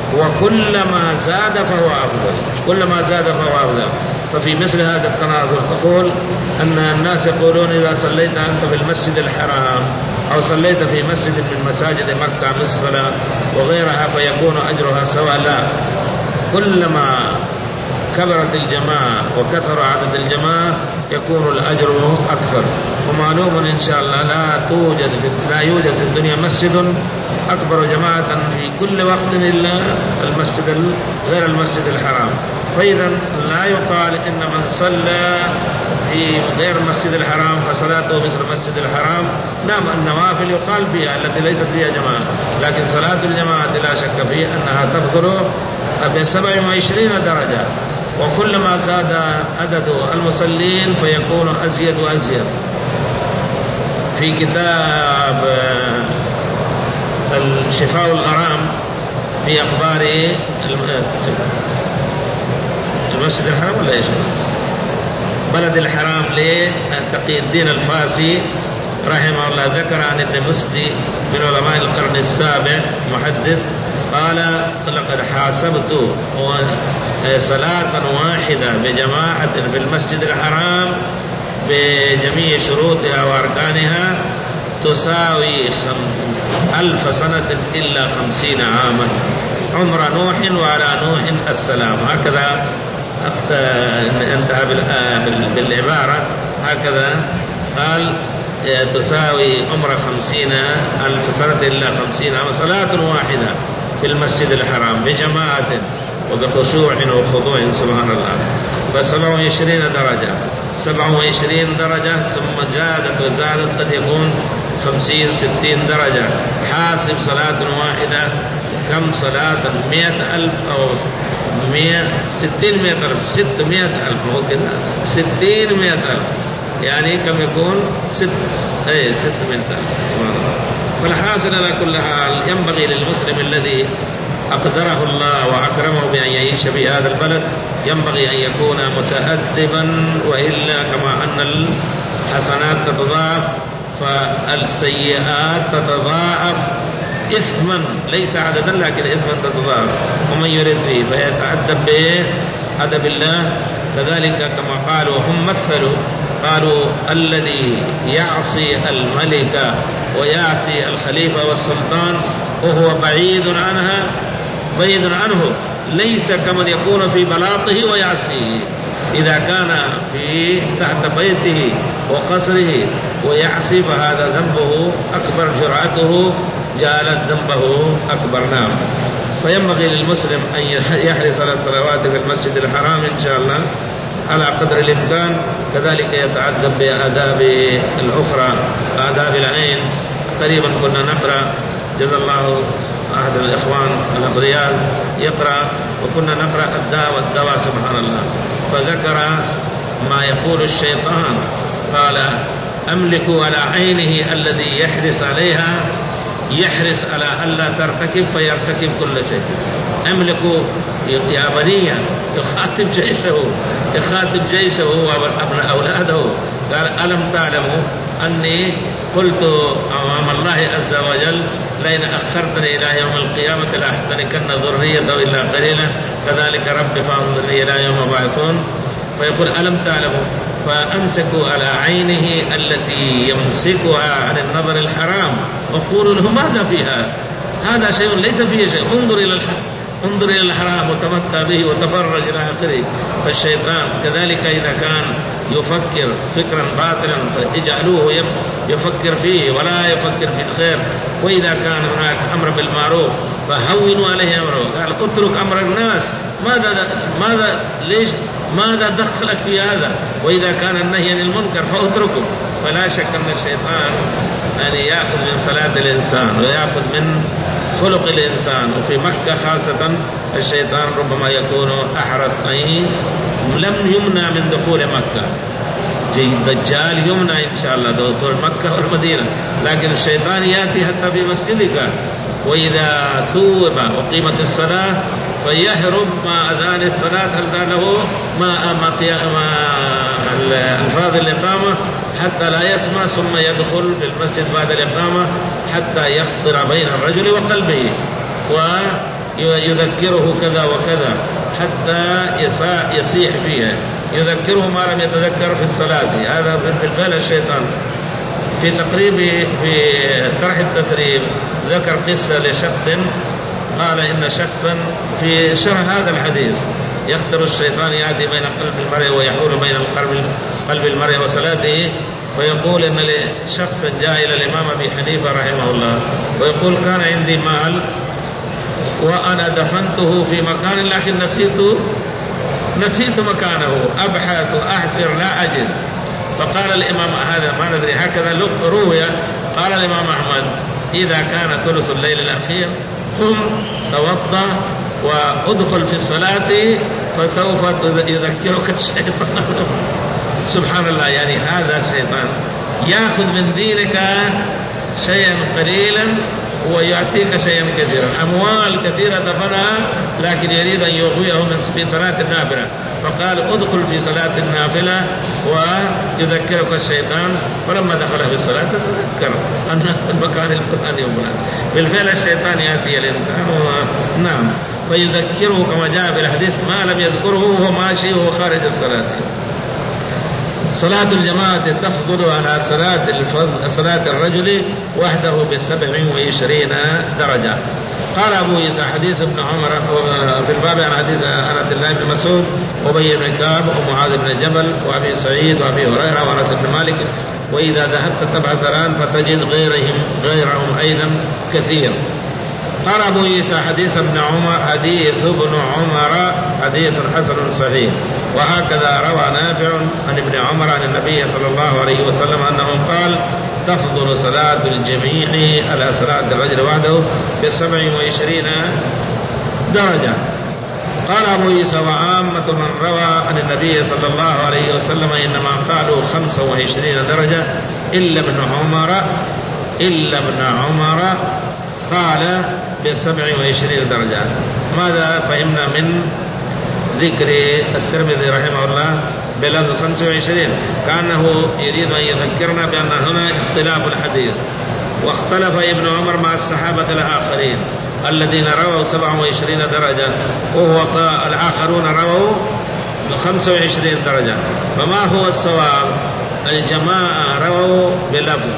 [SPEAKER 1] وكلما زاد فهو أفضل، كلما زاد فهو أفضل. ففي مثل هذا التناظر تقول أن الناس يقولون إذا صليت أنت في المسجد الحرام أو صليت في مسجد من مساجد مكة مثل وغيرها فيكون أجرها سواء. لا، كلما كبرت الجماعة وكثر عدد الجماعة يكون الأجر أكثر. ومعلوم إن شاء الله لا توجد لا يوجد في الدنيا مسجد أكبر جماعة في كل وقت إلا المسجد غير المسجد الحرام. فإذا لا يقال إن من صلى في غير المسجد الحرام فصلاته مثل المسجد الحرام. نعم، النوافل يقال فيها التي ليست فيها جماعة، لكن صلاة الجماعة لا شك فيه أنها تفضل ب سبع وعشرين درجة، وكلما زاد عدد المصلين فيكون أزيد وأزيد. في كتاب الشفاء الغرام في أخبار المسجد الحرام ولا إيش بلد الحرام لتقي الدين الفاسي رحمه الله ذكر عن ابن مسدي من علماء القرن السابع محدث قال لقد حاسبت صلاة واحدة بجماعة في المسجد الحرام بجميع شروطها وأركانها تساوي ألف سنة إلا خمسين عاما، عمر نوح وعلى نوح السلام. هكذا انتهى بالعبارة، هكذا قال تساوي عمر خمسين ألف سنة إلا خمسين عاما، صلاة واحدة في المسجد الحرام بجماعة وبخشوع وخضوع سبحان الله. فسبع وعشرين درجة سبع وعشرين درجة ثم زادت وزادت قد يكون خمسين ستين درجة. حاسب صلاة واحدة كم صلاة مئة ألف أو مئة ستين مئة ألف ستمائة ألف ممكن ستين مئة ألف، يعني كم يكون ست أي ستمائة ألف سبحان الله. فالحاصل على كل حال ينبغي للمسلم الذي أقدره الله وأكرمه بأن يعيش في هذا البلد ينبغي أن يكون متأدبا، وإلا كما أن الحسنات تتضاعف فالسيئات تتضاعف إثما ليس عددا لكن إثما تتضاعف. ومن يرد فيه فيتأدب بأدب الله. كذلك كما قالوا هم مثلوا قالوا الذي يعصي الملك ويعصي الخليفة والسلطان وهو بعيد عنها بعيد عنه ليس كمن يكون في بلاطه ويعصيه. إذا كان في تحت بيته وقصره ويعصي فهذا ذنبه أكبر، جرعته جعلت ذنبه أكبر. نعم، فينبغي للمسلم أن يحرص على الصلوات في المسجد الحرام إن شاء الله على قدر الإمكان. كذلك يتعذب بآداب الأخرى، آداب العين. قريبا كنا نقرأ جزا الله أحد الإخوان الأبرياء يقرأ وكنا نقرأ الداء والدواء سبحان الله، فذكر ما يقول الشيطان قال أملك على عينه الذي يحرص عليها يحرص على ألا ترتكب فيرتكب كل شيء. أملك يا بني يخاطب جيشه يخاطب جيشه وابن أولاده قال ألم تعلموا أني قلت أمام الله عز وجل لئن أخرتني إلى يوم القيامة لأحتركن ذريته إلا قليلا كذلك رب فانظرني إلى يوم يبعثون. فيقول ألم تعلموا فأمسكوا على عينه التي يمسكها عن النظر الحرام وقولوا له ماذا فيها، هذا شيء ليس فيه شيء، انظر إلى الحرام انظر إلى الحرام وتمتع به وتفرج إلى آخره. فالشيطان كذلك إذا كان يفكر فكرا باطلا فاجعلوه يفكر فيه ولا يفكر في الخير. وإذا كان هناك أمر بالمعروف فهونوا عليه أمره، قال اترك أمر الناس، ماذا ماذا ليش ماذا دخلك في هذا؟ وإذا كان النهي عن المنكر فاتركه. فلا شك أن الشيطان يعني يأخذ من صلاة الإنسان ويأخذ من خلق الإنسان. وفي مكة خاصة الشيطان ربما يكون أحرص أي لم يمنع من دخول مكة. الدجال يمنع إن شاء الله دخول مكة والمدينة، لكن الشيطان يأتي حتى في مسجدك. وإذا ثوب وقيمة الصلاة فيهرب مع أذان الصلاة هل له ما ما ألفاظ الإقامة حتى لا يسمع، ثم يدخل في المسجد بعد الإقامة حتى يخطر بين الرجل وقلبه يذكره كذا وكذا حتى يصيح فيها، يذكره ما لم يتذكر في الصلاة. هذا بالفعل الشيطان. في تقريب في طرح التثريب ذكر قصة لشخص قال إن شخصا في شرح هذا الحديث يختر الشيطان يأتي بين قلب المرء ويحول بين قلب المرء وصلاته، ويقول إن شخص جاء إلى الإمام أبي حنيفة رحمه الله ويقول كان عندي مال وأنا دفنته في مكان لكن نسيت نسيت مكانه، أبحث أحفر لا أجد. فقال الإمام هذا ما ندري هكذا روي. قال الإمام أحمد إذا كان ثلث الليل الأخير قم توضأ وادخل في الصلاة فسوف يذكرك الشيطان. سبحان الله، يعني هذا الشيطان يأخذ من دينك شيئا قليلا ويعطيك شيئا كثيرا، أموال كثيرة دفنها لكن يريد أن يغويه في صلاة النافلة. فقال ادخل في صلاة النافلة ويذكرك الشيطان، ولما دخل في الصلاة تذكر أن في المكان الفلاني يبلغ. بالفعل الشيطان يأتي الإنسان و... نعم فيذكره كما جاء في الحديث ما لم يذكره وهو ماشي وهو خارج الصلاة. صلاة الجماعة تفضل على صلاة صلاة الرجل وحده بسبع وعشرين درجة. قال أبو عيسى حديث ابن عمر في الباب عن حديث عبد الله بن مسعود وأبي بن كعب ومعاذ بن جبل وأبي سعيد وأبي هريرة وأنس بن مالك وإذا ذهبت تبحثان فتجد غيرهم غيرهم أيضا كثير. قال أبو عيسى حديث ابن عمر حديث ابن عمر حديث حسن صحيح. وهكذا روى نافع عن ابن عمر عن النبي صلى الله عليه وسلم أنه قال تفضل صلاة الجميع على صلاة الرجل وحده بسبع وعشرين درجة. قال أبو عيسى وعامة من روى عن النبي صلى الله عليه وسلم إنما قالوا خمسة وعشرين درجة إلا ابن عمر إلا ابن عمر قال بسبع وعشرين درجة. ماذا فهمنا من ذكر الترمذي رحمه الله بلفظ خمسة وعشرين؟ كأنه يريد أن يذكرنا بأن هنا اختلاف الحديث، واختلف ابن عمر مع الصحابة الآخرين الذين رووا سبع وعشرين درجة وهو الآخرون رووا خمسة وعشرين درجة. فما هو الصواب؟ الجماعة رووا بلفظ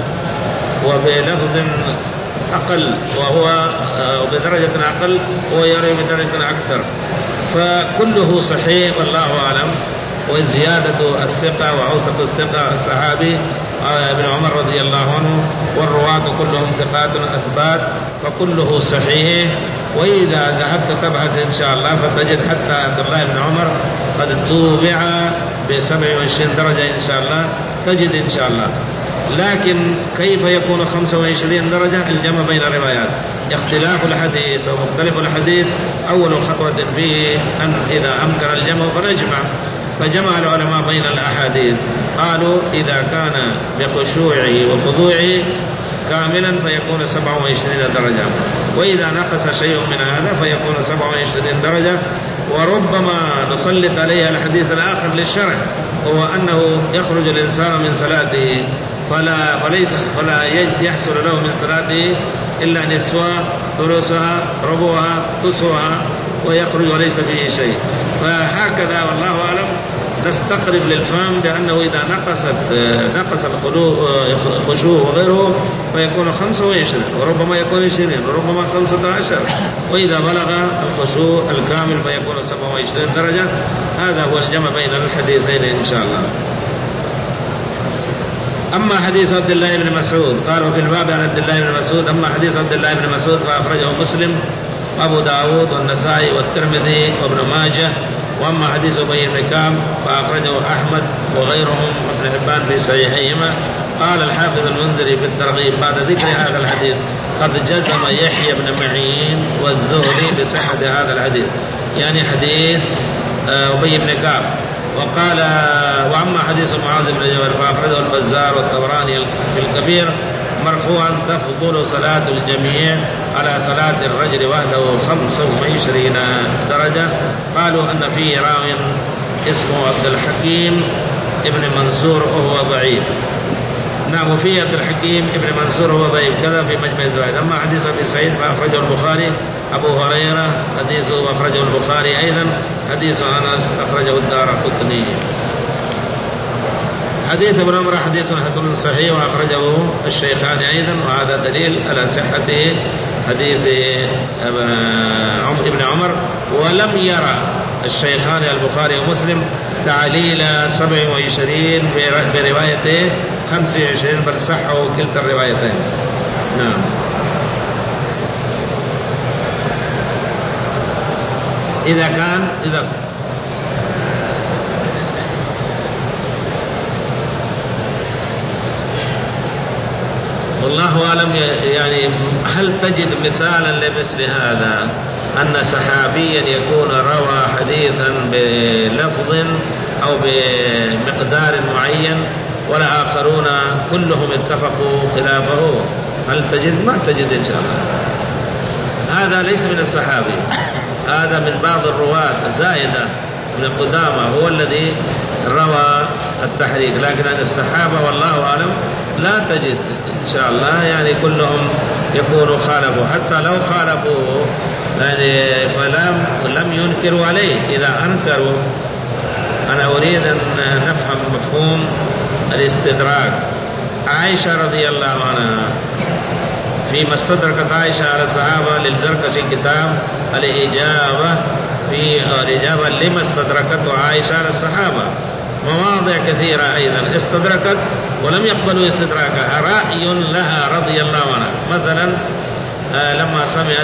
[SPEAKER 1] وبلفظ أقل وهو بدرجة أقل ويروي بدرجة أكثر، فكله صحيح والله أعلم. وزيادة الثقة وأوثق الثقة الصحابي ابن عمر رضي الله عنه والرواة كلهم ثقات أثبات، فكله صحيح. وإذا ذهبت تبحث إن شاء الله فتجد حتى عبد الله بن عمر قد توبع بسبع وعشرين درجة إن شاء الله، تجد إن شاء الله. لكن كيف يكون خمسة وعشرين درجة؟ الجمع بين الروايات، اختلاف الحديث أو مختلف الحديث أول خطوة فيه أن إذا أمكن الجمع فنجمع. فجمع العلماء بين الأحاديث، قالوا إذا كان بخشوعه وخضوعه كاملا فيكون سبع وعشرين درجة، وإذا نقص شيء من هذا فيكون سبع وعشرين درجة. وربما نسلط عليها الحديث الآخر للشرع، هو أنه يخرج الإنسان من صلاته فلا, فليس فلا يحصل له من صلاته إلا نصفها ثلثها ربعها تسعها ويخرج وليس فيه شيء. فهكذا والله أعلم نستقرب للفهم بأنه إذا نقصت نقص الخشوع وغيره فيكون خمسة وعشرين وربما يكون عشرين وربما خمسة عشر، وإذا بلغ الخشوع الكامل فيكون سبعة وعشرين درجة. هذا هو الجمع بين الحديثين إن شاء الله. أما حديث عبد الله بن مسعود قالوا في الباب عن عبد الله بن مسعود. أما حديث عبد الله بن مسعود فأخرجه مسلم أبو داود والنسائي والترمذي وابن ماجه. وأما حديث أبي بن كعب فأخرجه أحمد وغيرهم وابن حبان في صحيحيهما. قال الحافظ المنذري في الترغيب بعد ذكر هذا الحديث قد جزم يحيى بن معين والزهري بصحة هذا الحديث، يعني حديث أبي بن كعب. وقال وأما حديث معاذ بن جبل فأخرجه البزار والطبراني في الكبير مرفوعا تفضل صلاة الجميع على صلاة الرجل وحده خمسة وعشرين درجة. قالوا أن فيه راوي اسمه عبد الحكيم ابن منصور وهو ضعيف. نعم. وفي عبد الحكيم ابن منصور هو ضعيف كذا في مجمع الزوائد. أما حديث أبي سعيد فأخرجه البخاري. أبو هريرة حديثه أخرجه البخاري أيضا. حديث أنس أخرجه الدارقطني. حديث ابن عمر حديث حسن صحيح وأخرجه الشيخان أيضا، وهذا دليل على صحته حديث ابن عمر. ولم يرى الشيخان البخاري ومسلم تعليل سبع وعشرين بروايته خمس وعشرين، بل صحوا كلتا الروايتين. نعم. إذا كان إذا والله أعلم، يعني هل تجد مثالا لمثل هذا أن صحابيا يكون روى حديثا بلفظ أو بمقدار معين والآخرون كلهم اتفقوا خلافه؟ هل تجد؟ ما تجد إن شاء الله. هذا ليس من الصحابي، هذا من بعض الرواة زائدة من قدامى هو الذي روى التحريك، لكن الصحابة والله أعلم لا تجد إن شاء الله، يعني كلهم يكونوا خالفوا، حتى لو خالفوا يعني فلم لم ينكروا عليه. إذا أنكروا، أنا أريد أن نفهم مفهوم الاستدراك. عائشة رضي الله عنها فيما استدركت عائشة على الصحابة للزركشي كتاب الإجابة في الإجابة لما استدركته عائشة على الصحابة، مواضع كثيرة أيضا استدركت ولم يقبلوا استدراكها، رأي لها رضي الله عنها. مثلا آه لما سمعت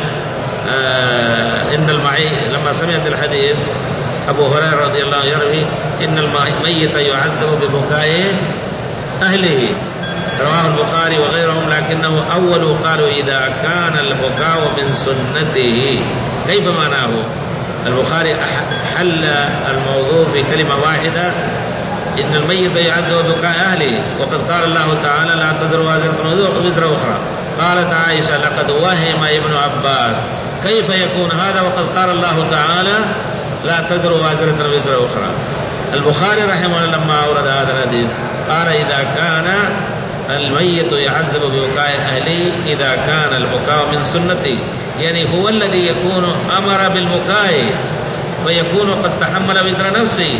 [SPEAKER 1] آه إن المعي لما سمعت الحديث أبو هريرة رضي الله عنه يروي إن الميت يعذب ببكاء أهله، رواه البخاري وغيرهم، لكنه أول قالوا إذا كان البكاء من سنته. كيف معناه؟ البخاري حل الموضوع في كلمة واحدة، إن الميت يعذب ببكاء أهله، وقد قال الله تعالى لا تزر وازرة وزر أخرى. قالت عائشة لقد وهم ابن عباس كيف يكون هذا وقد قال الله تعالى لا تزر وازرة وزر أخرى. البخاري رحمه الله لما أورد هذا الحديث قال إذا كان الميت يعذب ببكاء أهله إذا كان البكاء من سنته، يعني هو الذي يكون أمر بالبكاء ويكون قد تحمل وزر نفسه.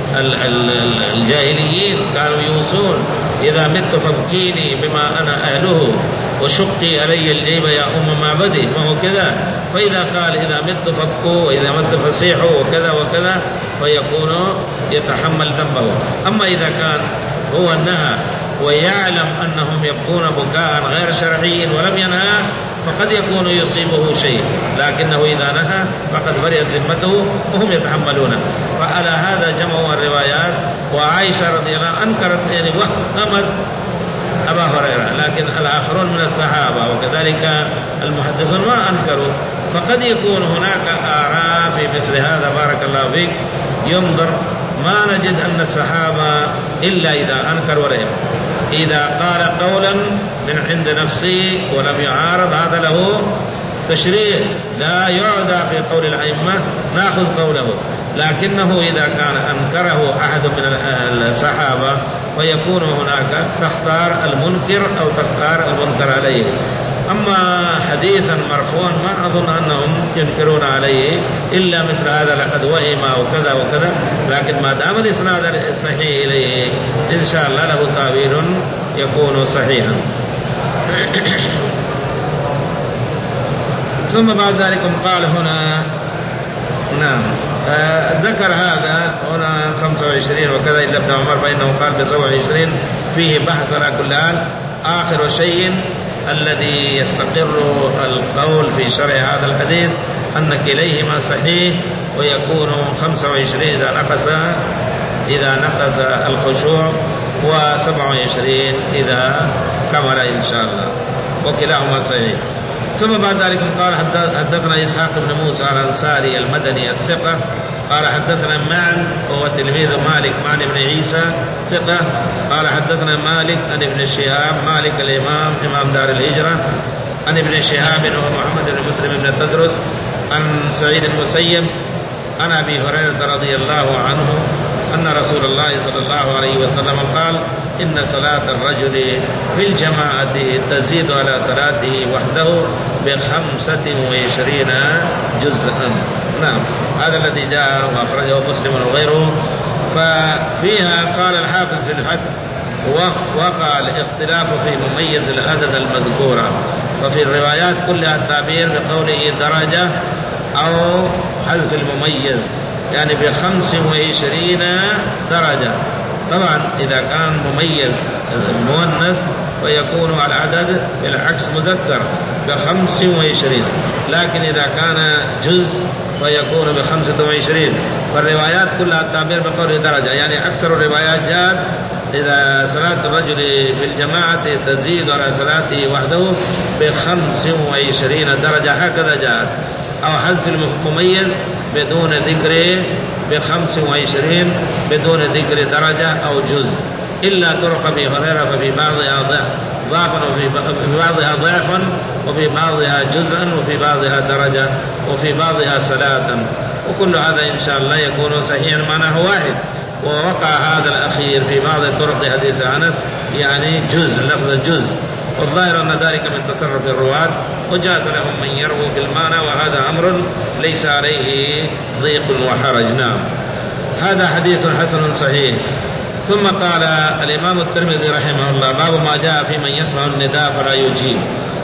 [SPEAKER 1] الجاهليين كانوا يوصون إذا مت فابكيني بما أنا أهله وشقي علي الجيب يا أم معبدي، ما هو كذا. فإذا قال إذا مت فابكوا وإذا مت فصيحوا وكذا وكذا فيكون يتحمل ذنبه. أما إذا كان هو نهى ويعلم أنهم يبكون بكاء غير شرعي ولم ينهى فقد يكون يصيبه شيء، لكنه إذا نهى فقد برئت ذمته وهم يتحملونه. فعلى هذا جمعوا الروايات. وعائشة رضي الله عنها أنكرت يعني وهمت أبا هريرة، لكن الآخرون من الصحابة وكذلك المحدثون ما أنكروا. فقد يكون هناك آراء في مثل هذا بارك الله فيك ينظر. ما نجد أن الصحابة إلا إذا أنكر ولم، إذا قال قولا من عند نفسه ولم يعارض هذا له تشريع، لا يعدى في قول الأئمة نأخذ قوله. لكنه إذا كان أنكره أحد من الصحابة فيكون هناك تختار المنكر أو تختار المنكر عليه. أما حديثا مرفوعا ما أظن أنهم ينكرون عليه إلا مثل هذا لقد وهم أو كذا وكذا، لكن ما دام الإسناد صحيح إليه إن شاء الله له تأويل يكون صحيحا. ثم بعد ذلك قال هنا نعم آه ذكر هذا هنا خمسة وعشرين وكذا إلا ابن عمر فإنه قال بسبع وعشرين فيه بحث على كل حال. آخر شيء الذي يستقر القول في شرع هذا الحديث أن كليهما صحيح، ويكون خمسة وعشرين إذا نقص إذا نقص الخشوع وسبع وعشرين إذا كمل إن شاء الله، وكلاهما صحيح. ثم بعد ذلك قال حدثنا إسحاق بن موسى الأنصاري المدني الثقة قال حدثنا معن وهو تلميذ مالك معن بن عيسى ثقة قال حدثنا مالك عن ابن شهاب مالك الإمام إمام دار الهجرة عن ابن شهاب ومحمد بن مسلم بن تدرس عن سعيد المسيب عن أبي هريرة رضي الله عنه أن رسول الله صلى الله عليه وسلم قال إن صلاة الرجل في الجماعة تزيد على صلاته وحده بخمسة وعشرين جزءا. نعم، هذا الذي جاء وأخرجه مسلم وغيره. ففيها قال الحافظ في الفتح وقع الاختلاف في مميز العدد المذكورة، ففي الروايات كلها التعبير بقوله درجة أو حذف المميز، يعني بخمس وعشرين درجة. طبعا إذا كان مميز مؤنث فيكون العدد بالعكس مذكر بخمس وعشرين، لكن إذا كان جزء فيكون بخمسة وعشرين. فالروايات كلها التعبير بقول درجة، يعني أكثر الروايات جاءت إذا صلاة الرجل في الجماعة تزيد على صلاته وحده بخمس وعشرين درجة، هكذا جاءت. أو حذف المميز بدون ذكر بخمس وعشرين بدون ذكر درجة أو جزء، إلا طرق أبي هريرة ففي بعضها ضعفا وفي بعضها ضعفا وفي بعضها جزءا وفي بعضها درجة وفي بعضها صلاة، وكل هذا إن شاء الله يكون صحيحا معناه واحد. ووقع هذا الأخير في بعض طرق حديث أنس يعني جزء، لفظ جزء، والظاهر أن ذلك من تصرف الرواة، وجاز لهم من يروي بالمعنى، وهذا أمر ليس عليه ضيق وحرج. نعم، هذا حديث حسن صحيح. ثم قال الإمام الترمذي رحمه الله باب ما جاء في من يسمع النداء فلا يجيب.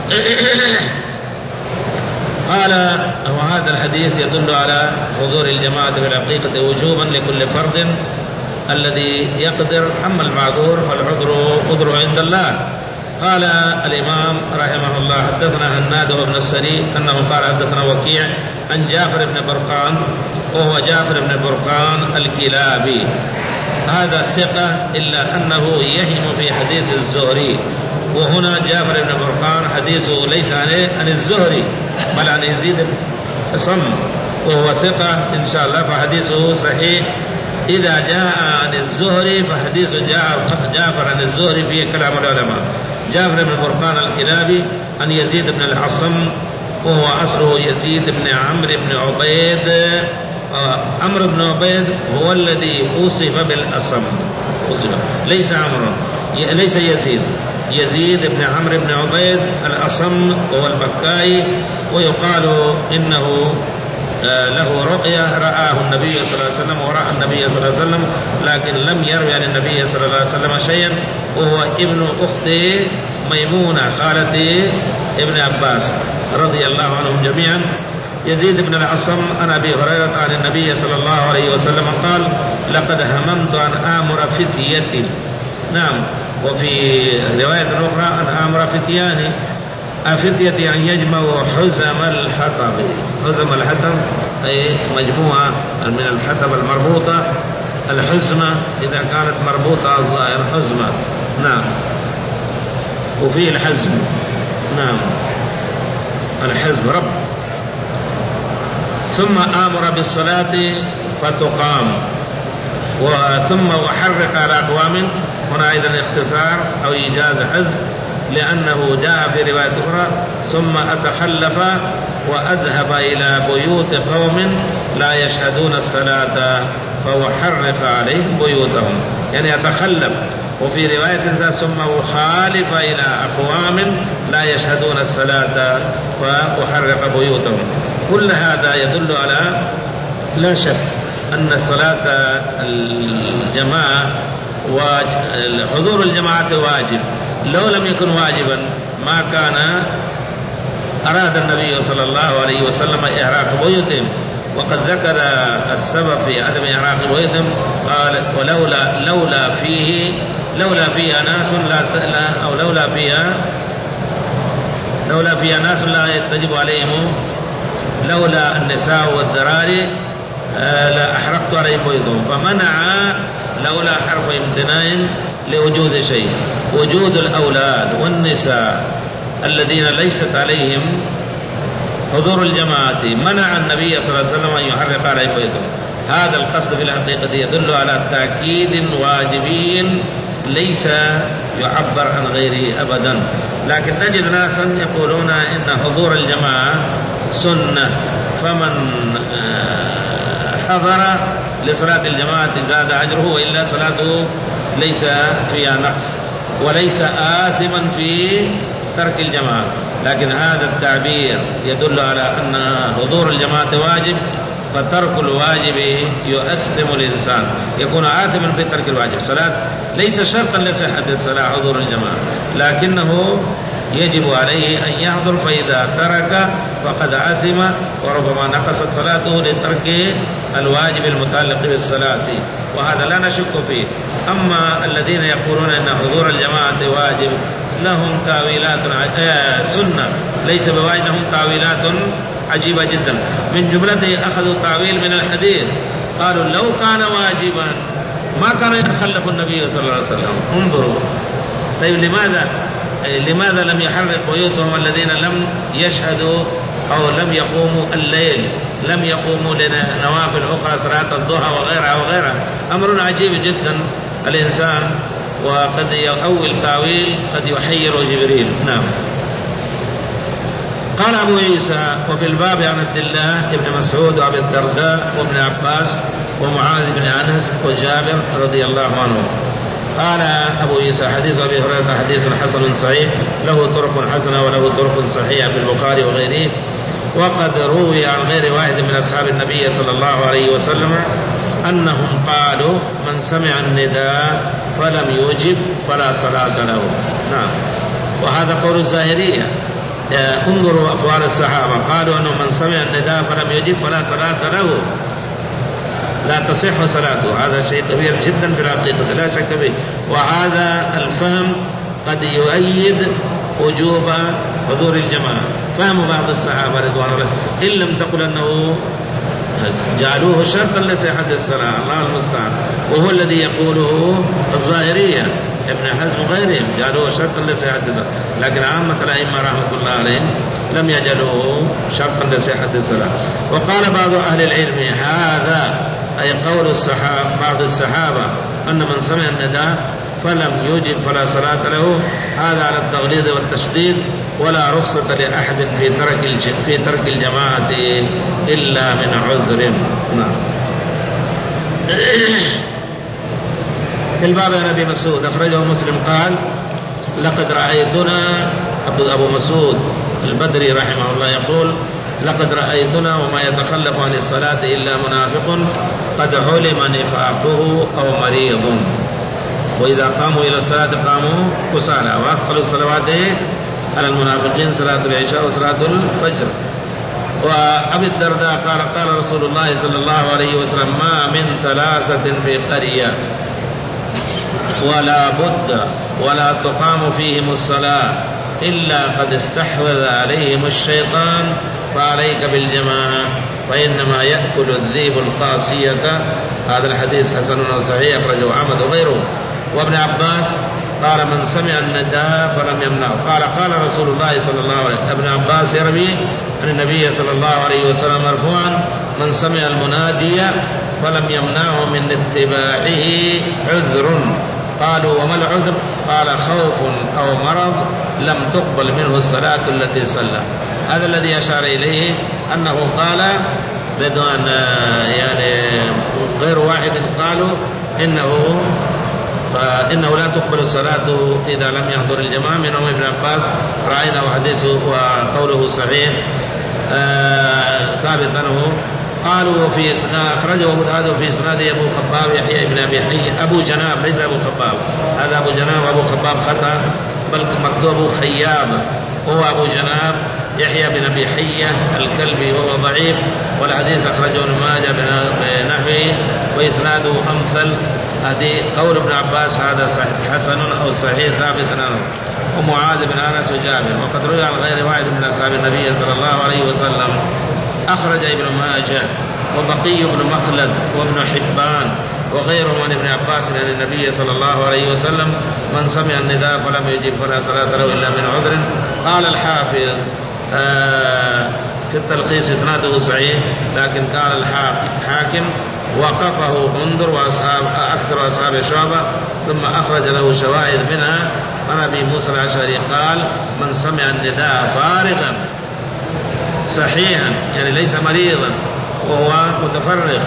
[SPEAKER 1] قال وهذا الحديث يدل على حضور الجماعة بالحقيقة وجوبا لكل فرد الذي يقدر، أما المعذور فالعذر قدر عند الله. قال الإمام رحمه الله حدثنا هناد بن السري أنه قال حدثنا وكيع عن جعفر بن برقان، وهو جعفر بن برقان الكلابي، هذا ثقة إلا أنه يهم في حديث الزهري، وهنا جعفر بن برقان حديثه ليس عن الزهري بل عن يزيد بن صم، وهو ثقة إن شاء الله فحديثه صحيح. إذا جاء عن الزهري فحديث جعفر عن الزهري فيه كلام العلماء. جعفر بن برقان الكلابي عن يزيد بن العصم، وهو أصله يزيد بن عمرو بن عبيد. عمرو بن عبيد هو الذي وصف بالأصم، وصف ليس عمرو، ليس يزيد، يزيد بن عمرو بن عبيد الأصم وهو المكاي، ويقال إنه له رؤيا رآه النبي صلى الله عليه وسلم ورأى النبي صلى الله عليه وسلم، لكن لم يروي عن النبي صلى الله عليه وسلم شيئا، وهو ابن أخت ميمونة خالة ابن عباس رضي الله عنهم جميعا. يزيد بن العصم عن أبي هريرة عن النبي صلى الله عليه وسلم قال لقد هممت أن آمر فتيتي. نعم، وفي رواية أخرى أن آمر فتياني أفتيتي أن يجمعوا حزم الحطب. حزم الحطب أي مجموعة من الحطب المربوطة، الحزمة إذا كانت مربوطة الظاهر حزمة. نعم، وفيه الحزم. نعم، الحزم ربط. ثم آمر بالصلاة فتقام، ثم أحرق على أقوام. هنا أيضا اختصار أو إيجاز حذف، لأنه جاء في رواية أخرى ثم أتخلف وأذهب إلى بيوت قوم لا يشهدون الصلاة فأحرق عليهم بيوتهم، يعني أتخلف. وفي رواية ثم أخالف إلى أقوام لا يشهدون الصلاة فأحرق بيوتهم. كل هذا يدل على لا شك أن صلاة الجماعة وحضور الجماعة واجب. لو لم يكن واجبا ما كان أراد النبي صلى الله عليه وسلم إحراق بيوتهم، وقد ذكر السبب في عدم إحراق بيوتهم، قال ولولا لولا فيه لولا فيها ناس لا أو لولا فيها لولا فيها ناس لا يتجب عليهم، لولا النساء والذراري لا أحرقت عليهم بيوتهم، فمنع لولا حرف امتناع لوجود شيء، وجود الأولاد والنساء الذين ليست عليهم حضور الجماعة منع النبي صلى الله عليه وسلم أن يحرق عليهم بيوتهم. هذا القصد في الحقيقة يدل على تأكيد واجبي ليس يعبر عن غيره أبدا. لكن نجد ناسا يقولون إن حضور الجماعة سنة، فمن حضر لصلاة الجماعة زاد أجره وإلا صلاته ليس فيها نقص وليس آثما في ترك الجماعة، لكن هذا التعبير يدل على أن حضور الجماعة واجب، فترك الواجب يؤثم الإنسان، يكون آثما في ترك الواجب. صلاة ليس شرطا لصحة الصلاة حضور الجماعة، لكنه يجب عليه أن يحضر، فإذا ترك فقد آثم وربما نقصت صلاته لترك الواجب المتعلق بالصلاة، وهذا لا نشك فيه. أما الذين يقولون أن حضور الجماعة واجب لهم تاويلات آه سنة ليس بواجب، لهم تاويلات عجيبة جدا. من جملته أخذوا تاويل من الحديث، قالوا لو كان واجبا ما كان يتخلف النبي صلى الله عليه وسلم. انظروا، طيب لماذا لماذا لم يحرق بيوتهم الذين لم يشهدوا أو لم يقوموا الليل، لم يقوموا لنوافل أخرى صلاة الضحى وغيرها وغيرها؟ أمر عجيب جدا الإنسان، وقد يؤول تاويل قد يحير جبريل. نعم. قال أبو عيسى: وفي الباب عن عبد الله بن مسعود وأبي الدرداء وابن عباس ومعاذ بن أنس وجابر رضي الله عنهم. قال أبو عيسى: حديث أبي هريرة حديث حسن صحيح، له طرق حسنة وله طرق صحيحة في البخاري وغيره، وقد روي عن غير واحد من أصحاب النبي صلى الله عليه وسلم أنهم قالوا: من سمع النداء فلم يجب فلا صلاة له. نعم. وهذا قول الظاهرية. انظروا أقوال الصحابة، قالوا أنه من سمع النداء فلم يجب فلا صلاة له، لا تصح صلاته. هذا شيء كبير جدا في الحقيقة لا شك به، وهذا الفهم قد يؤيد وجوب حضور الجماعة. فهم بعض الصحابة رضوان الله، إن لم تقل أنه جعلوه شرطا لصحة الصلاة، الله المستعان، وهو الذي يقوله الظاهرية ابن حزم وغيرهم، جعلوه شرطا لصحة الصلاة، لكن عامة الأئمة رحمة الله عليهم لم يجعلوه شرطا لصحة الصلاة. وقال بعض أهل العلم هذا أي قول الصحابة بعض الصحابة أن من سمع النداء فلم يجب فلا صلاة له، هذا على التغليظ والتشديد، ولا رخصة لأحد في ترك في ترك الجماعة إلا من عذر. نعم. في الباب عن أبي مسعود أخرجه مسلم قال: لقد رأيتنا، أبو مسعود البدري رحمه الله يقول: لقد رأيتنا وما يتخلف عن الصلاة إلا منافق قد علم نفاقه أو مريض، وإذا قاموا إلى الصلاة قاموا كسالى، وأثقل الصلوات على المنافقين صلاة العشاء وصلاة الفجر. وأبي الدرداء قال: قال رسول الله صلى الله عليه وسلم: ما من ثلاثة في قرية ولا بد ولا تقام فيهم الصلاة إلا قد استحوذ عليهم الشيطان، فعليك بالجماعة فإنما يأكل الذئب القاسية. هذا الحديث حسن وصحيح أخرجه أحمد وغيره. وابن عباس قال: من سمع النداء فلم يمنعه. قال: قال رسول الله صلى الله عليه وسلم. ابن عباس يروي عن النبي صلى الله عليه وسلم مرفوعا: من سمع المنادي فلم يمنعه من اتباعه عذر. قالوا: وما العذر؟ قال: خوف أو مرض لم تقبل منه الصلاة التي صلى. هذا الذي أشار إليه أنه قال بدون يعني غير واحد قالوا إنه فإنه لا تقبل الصلاة إذا لم يحضر الجماعة، منهم ابن عباس رأينا وحديثه وقوله صحيح آه ثابت عنه. قالوا في أخرجه أبو داود في إسناد أبو خباب يحيى بن أبي حية أبو جناب، ليس أبو خباب، هذا أبو جناب أبو خباب خطأ، بل مكتوب خياب، هو أبو جناب يحيى بن أبي حية الكلبي وهو ضعيف، والحديث أخرجه ابن ماجه بنحوه وإسناده أمثل. هذه قول ابن عباس هذا صحيح حسن أو صحيح ثابت عنه. ومعاذ بن أنس وجابر. وقد روي عن غير واحد من أصحاب النبي صلى الله عليه وسلم، أخرج ابن ماجه وبقي بن مخلد وابن حبان وغيرهم عن ابن عباس عن النبي صلى الله عليه وسلم: من سمع النداء فلم يجب فلا صلاة له إلا من عذر. قال الحافظ آه في التلخيص إسناده صحيح، لكن قال الحاكم وقفه انظر وأصحاب أكثر أصحاب شعبة، ثم أخرج له شواهد منها عن أبي موسى الأشعري قال: من سمع النداء فارغا صحيحا، يعني ليس مريضا وهو متفرغ،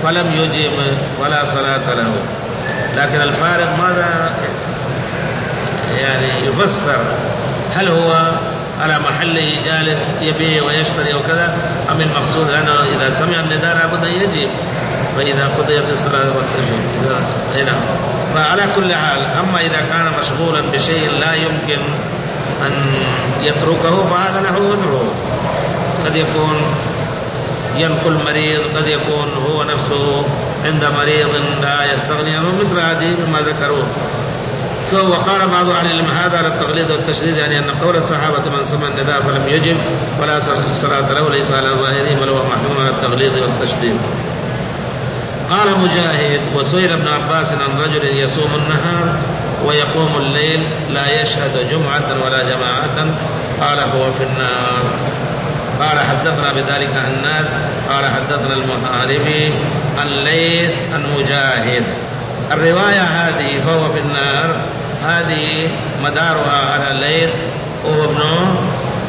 [SPEAKER 1] فلم يجب ولا صلاة له. لكن الفارق ماذا يعني يفسر؟ هل هو على محله جالس يبيع ويشتري وكذا، أم المقصود أنه إذا سمع النداء لابد أن يجيب، فإذا قضيت الصلاة والتجيب هنا. فعلى كل حال، أما إذا كان مشغولا بشيء لا يمكن أن يتركه فهذا له وذره. قد يكون ينقل مريض، قد يكون هو نفسه عند مريض لا يستغني عنه، مثل هذه مما ذكروه. وقال بعض أهل العلم هذا على التقليد والتشديد، يعني أن قول الصحابة من سمع النداء فلم يجب ولا صلاة له ليس على ظاهره بل هو محمول على التقليد والتشديد. قال مجاهد: وسئل ابن عباس عن رجل يصوم النهار ويقوم الليل لا يشهد جمعة ولا جماعة، قال هو في النار. قال حدثنا بذلك عناد قال حدثنا المحاربي عن ليث عن مجاهد. الرواية هذه فهو في النار هذه مدارها على ليث وهو ابن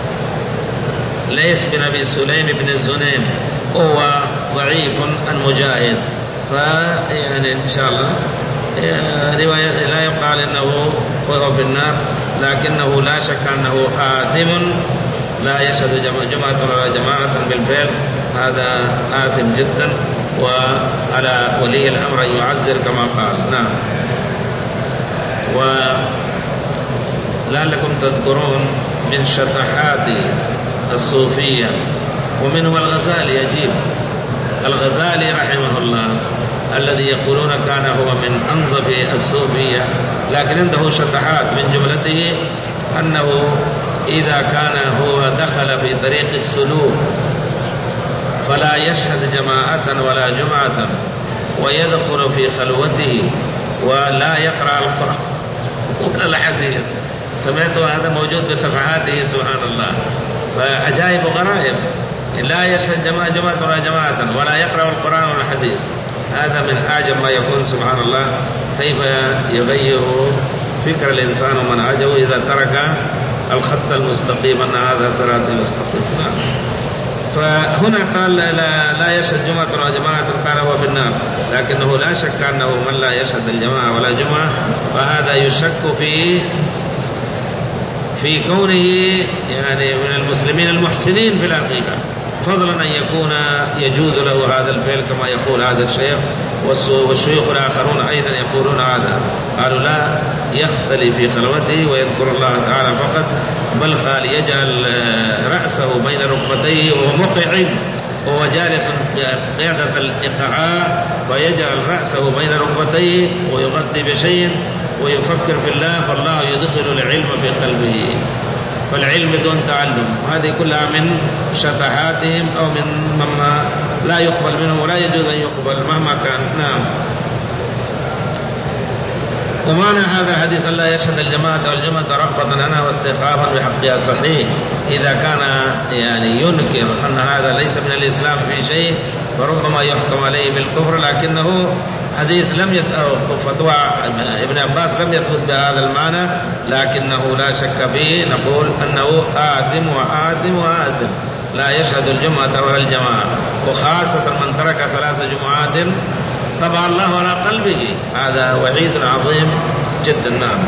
[SPEAKER 1] ليث بن أبي سليم بن الزنيم، وهو ضعيف عن مجاهد. فيعني إن شاء الله رواية لا يقال إنه هو في النار، لكنه لا شك أنه آثم لا يشهد جماعة ولا جماعة بالفعل، هذا آثم جدا، وعلى ولي الأمر أن يعزر كما قال. نعم. ولعلكم تذكرون من شطحات الصوفية ومنهم الغزالي يجيب، الغزالي رحمه الله الذي يقولون كان هو من أنظف الصوفية، لكن عنده شطحات من جملته أنه إذا كان هو دخل في طريق السلوك فلا يشهد جماعة ولا جمعة، ويدخل في خلوته ولا يقرأ القرآن ولا الحديث. سمعت هذا موجود بصفحاته سبحان الله، فعجائب وغرائب. لا يشهد جماعة جماعة ولا جماعة ولا يقرأ القرآن ولا الحديث، هذا من أعجب ما يكون سبحان الله. كيف يغير فكر الإنسان ومنهجه إذا ترك الخط المستقيم أن هذا صراطي مستقيم. فهنا قال لا, لا يشهد جمعة ولا جماعة قال هو في النار، لكنه لا شك أنه من لا يشهد الجماعة ولا جمعة فهذا يشك في في كونه يعني من المسلمين المحسنين في الحقيقة، فضلا أن يكون يجوز له هذا الفعل كما يقول هذا الشيخ، والشيوخ الآخرون أيضا يقولون هذا. قالوا لا يختلي في خلوته ويذكر الله تعالى فقط، بل قال يجعل رأسه بين ركبتيه وهو مقعد وهو جالس قيادة الإقعاء، ويجعل رأسه بين ركبتيه ويغطي بشيء ويفكر في الله، فالله يدخل العلم في قلبه، فالعلم دون تعلم. هذه كلها من شطحاتهم أو من مما لا يقبل منه ولا يجوز أن يقبل مهما كان. نعم. ومعنى هذا الحديث لا يشهد الجماعة والجماعة رغبة لنا واستخافا بحقها صحيح. إذا كان يعني ينكر أن هذا ليس من الإسلام في شيء فربما يحكم عليه بالكفر، لكنه حديث لم يسأل فتوى ابن عباس لم يثبت بهذا المعنى، لكنه لا شك فيه نقول أنه آثم وآثم وآثم لا يشهد الجمعة ولا الجماعة، وخاصة من ترك ثلاث جمعات طبع الله على قلبه، هذا وعيد عظيم جدا. نعم.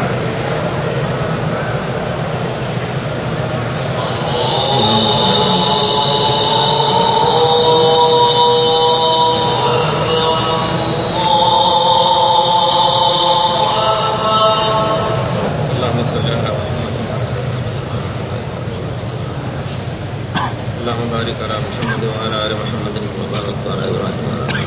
[SPEAKER 1] اللهم صل على اللهم بارك على محمد وعلى آل محمد وبارك على إبراهيم وعلى آل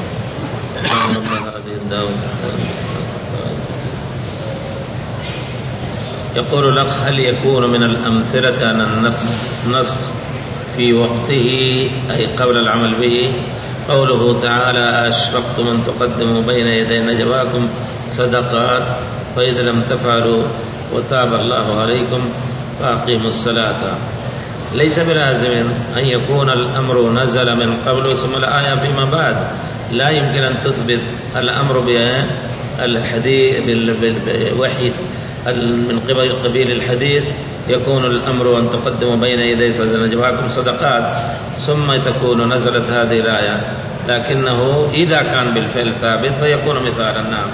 [SPEAKER 1] يقول الأخ: هل يكون من الأمثلة أن النسخ في وقته أي قبل العمل به قوله تعالى: أشفقتم أن تقدموا بين يدي نجواكم صدقات فإذا لم تفعلوا وتاب الله عليكم فأقيموا الصلاة؟ ليس بلازم أن يكون الأمر نزل من قبل ثم الآية فيما بعد، لا يمكن أن تثبت الأمر بالحديث بالوحي من قبل قبيل الحديث يكون الأمر أن تقدموا بين يدي نجواكم صدقات ثم تكون نزلت هذه الآية. لكنه إذا كان بالفعل ثابت فيكون مثالا. نعم.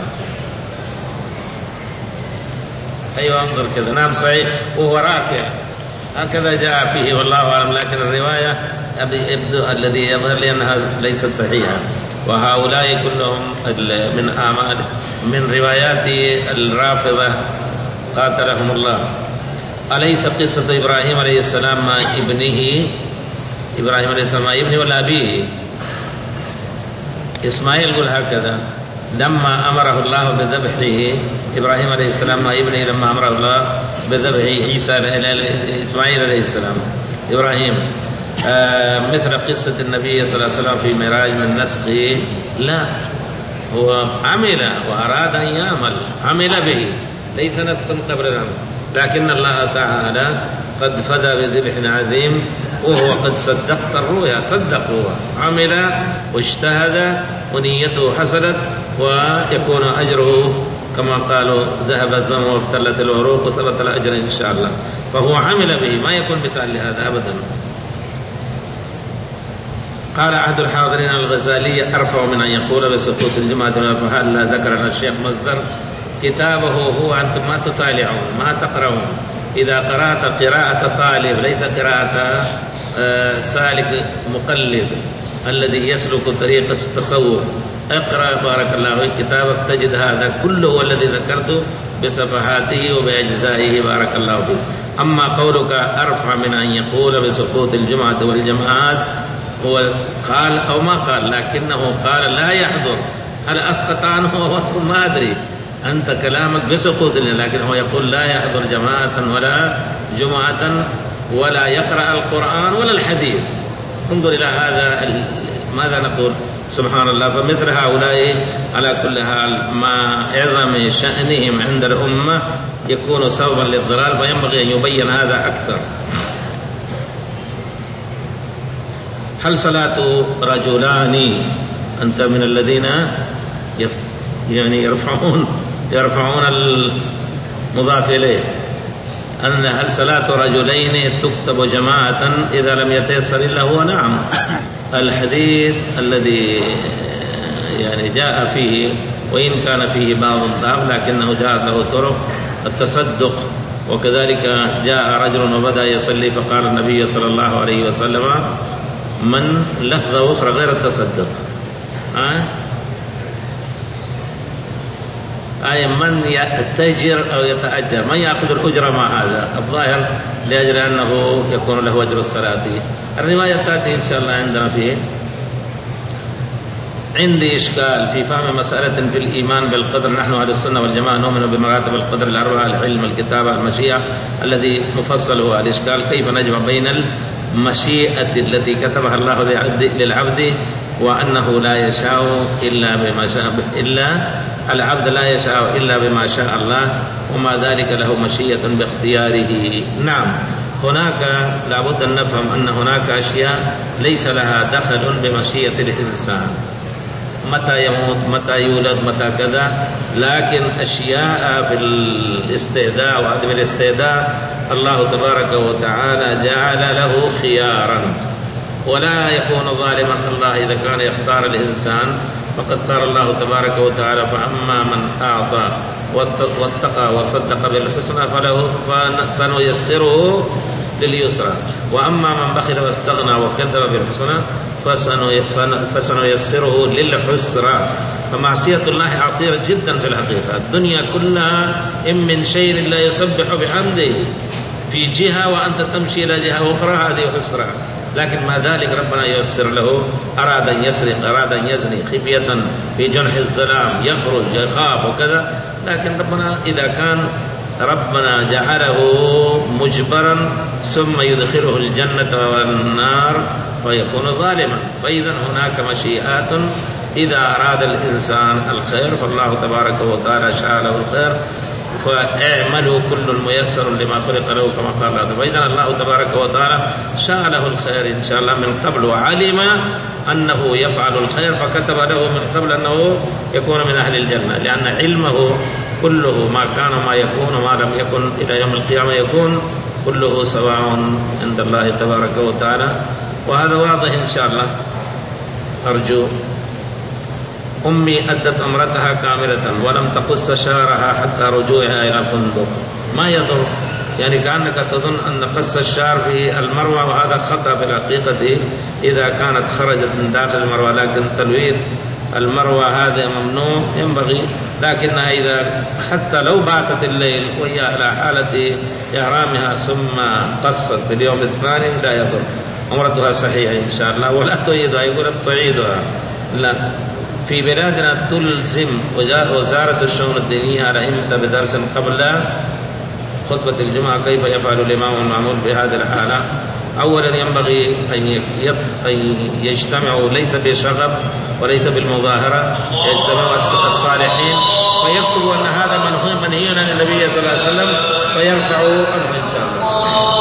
[SPEAKER 1] أيوة انظر كذا. نعم صحيح وهو راكع هكذا جاء فيه والله أعلم، لكن الرواية الذي يظهر لي أنها ليست صحيحة. وهؤلاء كلهم من أعمال من روايات الرافضة قاتلهم الله. أليس قصة إبراهيم عليه السلام مع ابنه إبراهيم عليه السلام مع ابنه ولا أبيه؟ إسماعيل يقول هكذا لما أمره الله بذبحه إبراهيم عليه السلام مع ابنه لما أمره الله بذبح عيسى إسماعيل عليه السلام إبراهيم آه مثل قصة النبي صلى الله عليه وسلم في معراج من نسخه. لا، هو عمل وأراد أن يعمل عمل به، ليس نسخا قبل، لكن الله تعالى قد فدى بذبح عظيم وهو قد صدقت الرؤيا، صدق هو عمل واجتهد ونيته حسنت ويكون أجره كما قالوا ذهب الدم وابتلت العروق وثبت الأجر إن شاء الله. فهو عمل به، ما يكون مثال لهذا أبدا. قال أحد الحاضرين الغزالي أرفع من أن يقول بسقوط الجمعة والفحال. لا ذكر الشيخ مصدر كتابه هو أنتم ما تطالعون ما تقرؤون. إذا قرأت قراءة طالب ليس قراءة سالك مقلد الذي يسلك طريق التصوف، اقرأ بارك الله فيك كتابك تجد هذا كله الذي ذكرته بصفحاته وبأجزائه بارك الله فيك. أما قولك أرفع من أن يقول بسقوط الجمعة والجماعات، هو قال أو ما قال، لكنه قال لا يحضر. هل أسقط عنه وصل ما أدري، أنت كلامك بسقوط، لكن هو يقول لا يحضر جماعة ولا جمعة ولا يقرأ القرآن ولا الحديث. انظر إلى هذا ماذا نقول؟ سبحان الله. فمثل هؤلاء على كل حال مع عظم شأنهم عند الأمة يكون سببا للضلال، فينبغي أن يبين هذا أكثر. هل صلاة رجلان، أنت من الذين يف يعني يرفعون يرفعون المضاف إليه، أن هل صلاة رجلين تكتب جماعة إذا لم يتيسر إلا هو؟ نعم. الحديث الذي يعني جاء فيه وإن كان فيه بعض الضعف لكنه جاءت له طرق التصدق. وكذلك جاء رجل وبدأ يصلي فقال النبي صلى الله عليه وسلم من لفظة أخرى غير التصدق أه؟ أي من يتجر أو يتأجر، من يأخذ الأجرة مع هذا الظاهر لأجل أنه يكون له أجر الصلاة. الرواية تأتي إن شاء الله عندنا فيه. عندي إشكال في فهم مسألة في الإيمان بالقدر. نحن أهل السنة والجماعة نؤمن بمراتب القدر الأربعة: العلم، الكتابة، المشيئة. الذي مفصل هو الإشكال كيف نجمع بين المشيئة التي كتبها الله للعبد وأنه لا يشاء إلا بما شاء، إلا العبد لا يشاء إلا بما شاء الله، وما ذلك له مشيئة باختياره. نعم، هناك لابد أن نفهم أن هناك أشياء ليس لها دخل بمشيئة الإنسان، متى يموت، متى يولد، متى كذا، لكن أشياء في الاستهداء وعدم الاستهداء الله تبارك وتعالى جعل له خيارا، ولا يكون ظالما الله إذا كان يختار الإنسان. فقد قال الله تبارك وتعالى: فأما من أعطى واتقى وصدق بالحسنى فله فسنيسره لليسرى، وأما من بخل واستغنى وكذب بالحسنى فسنيسره للعسرى. فمعصية الله عصيرة جدا في الحقيقة. الدنيا كلها إن من شيء لا يسبح بحمده في جهة وأنت تمشي إلى جهة أخرى، هذه عسرى. لكن مع ذلك ربنا ييسر له. أراد أن يسرق، أراد أن يزني خفية في جنح الظلام، يخرج يخاف وكذا، لكن ربنا إذا كان ربنا جعله مجبرا ثم يدخله الجنة والنار فيكون ظالما. فإذا هناك مشيئات إذا أراد الإنسان الخير فالله تبارك وتعالى شاء له الخير، فاعملوا كل ميسر لما خلق له كما قال الله. فإذا الله تبارك وتعالى شاء له الخير إن شاء الله من قبل، وعلم أنه يفعل الخير فكتب له من قبل أنه يكون من أهل الجنة، لأن علمه كله ما كان ما يكون وما لم يكن إلى يوم القيامة يكون كله سواء عند الله تبارك وتعالى. وهذا واضح إن شاء الله. أرجو. أمي أدت أمرتها كاملة ولم تقص شعرها حتى رجوعها إلى الفندق، ما يضر، يعني كأنك تظن أن قص الشعر في المروة، وهذا خطأ في الحقيقة إذا كانت خرجت من داخل المروة، لكن تلويث المروة هذا ممنوع ينبغي، لكنها إذا حتى لو باتت الليل وهي على حالة إحرامها ثم قصت في اليوم الثاني لا يضر، عمرتها صحيحة إن شاء الله، ولا تعيدها، يقول تعيدها لا. في بلادنا تلزم وزارة الشؤون الدينية على إمتى بدرس قبل خطبة الجمعة كيف يفعل الإمام المأمور بهذه الحالة. أولا ينبغي أن يجتمعوا ليس بشغب وليس بالمظاهرة، يجتمعوا الصالحين فيكتبوا أن هذا منهي عن النبي صلى الله عليه وسلم فيرفعوا عنه إن شاء الله.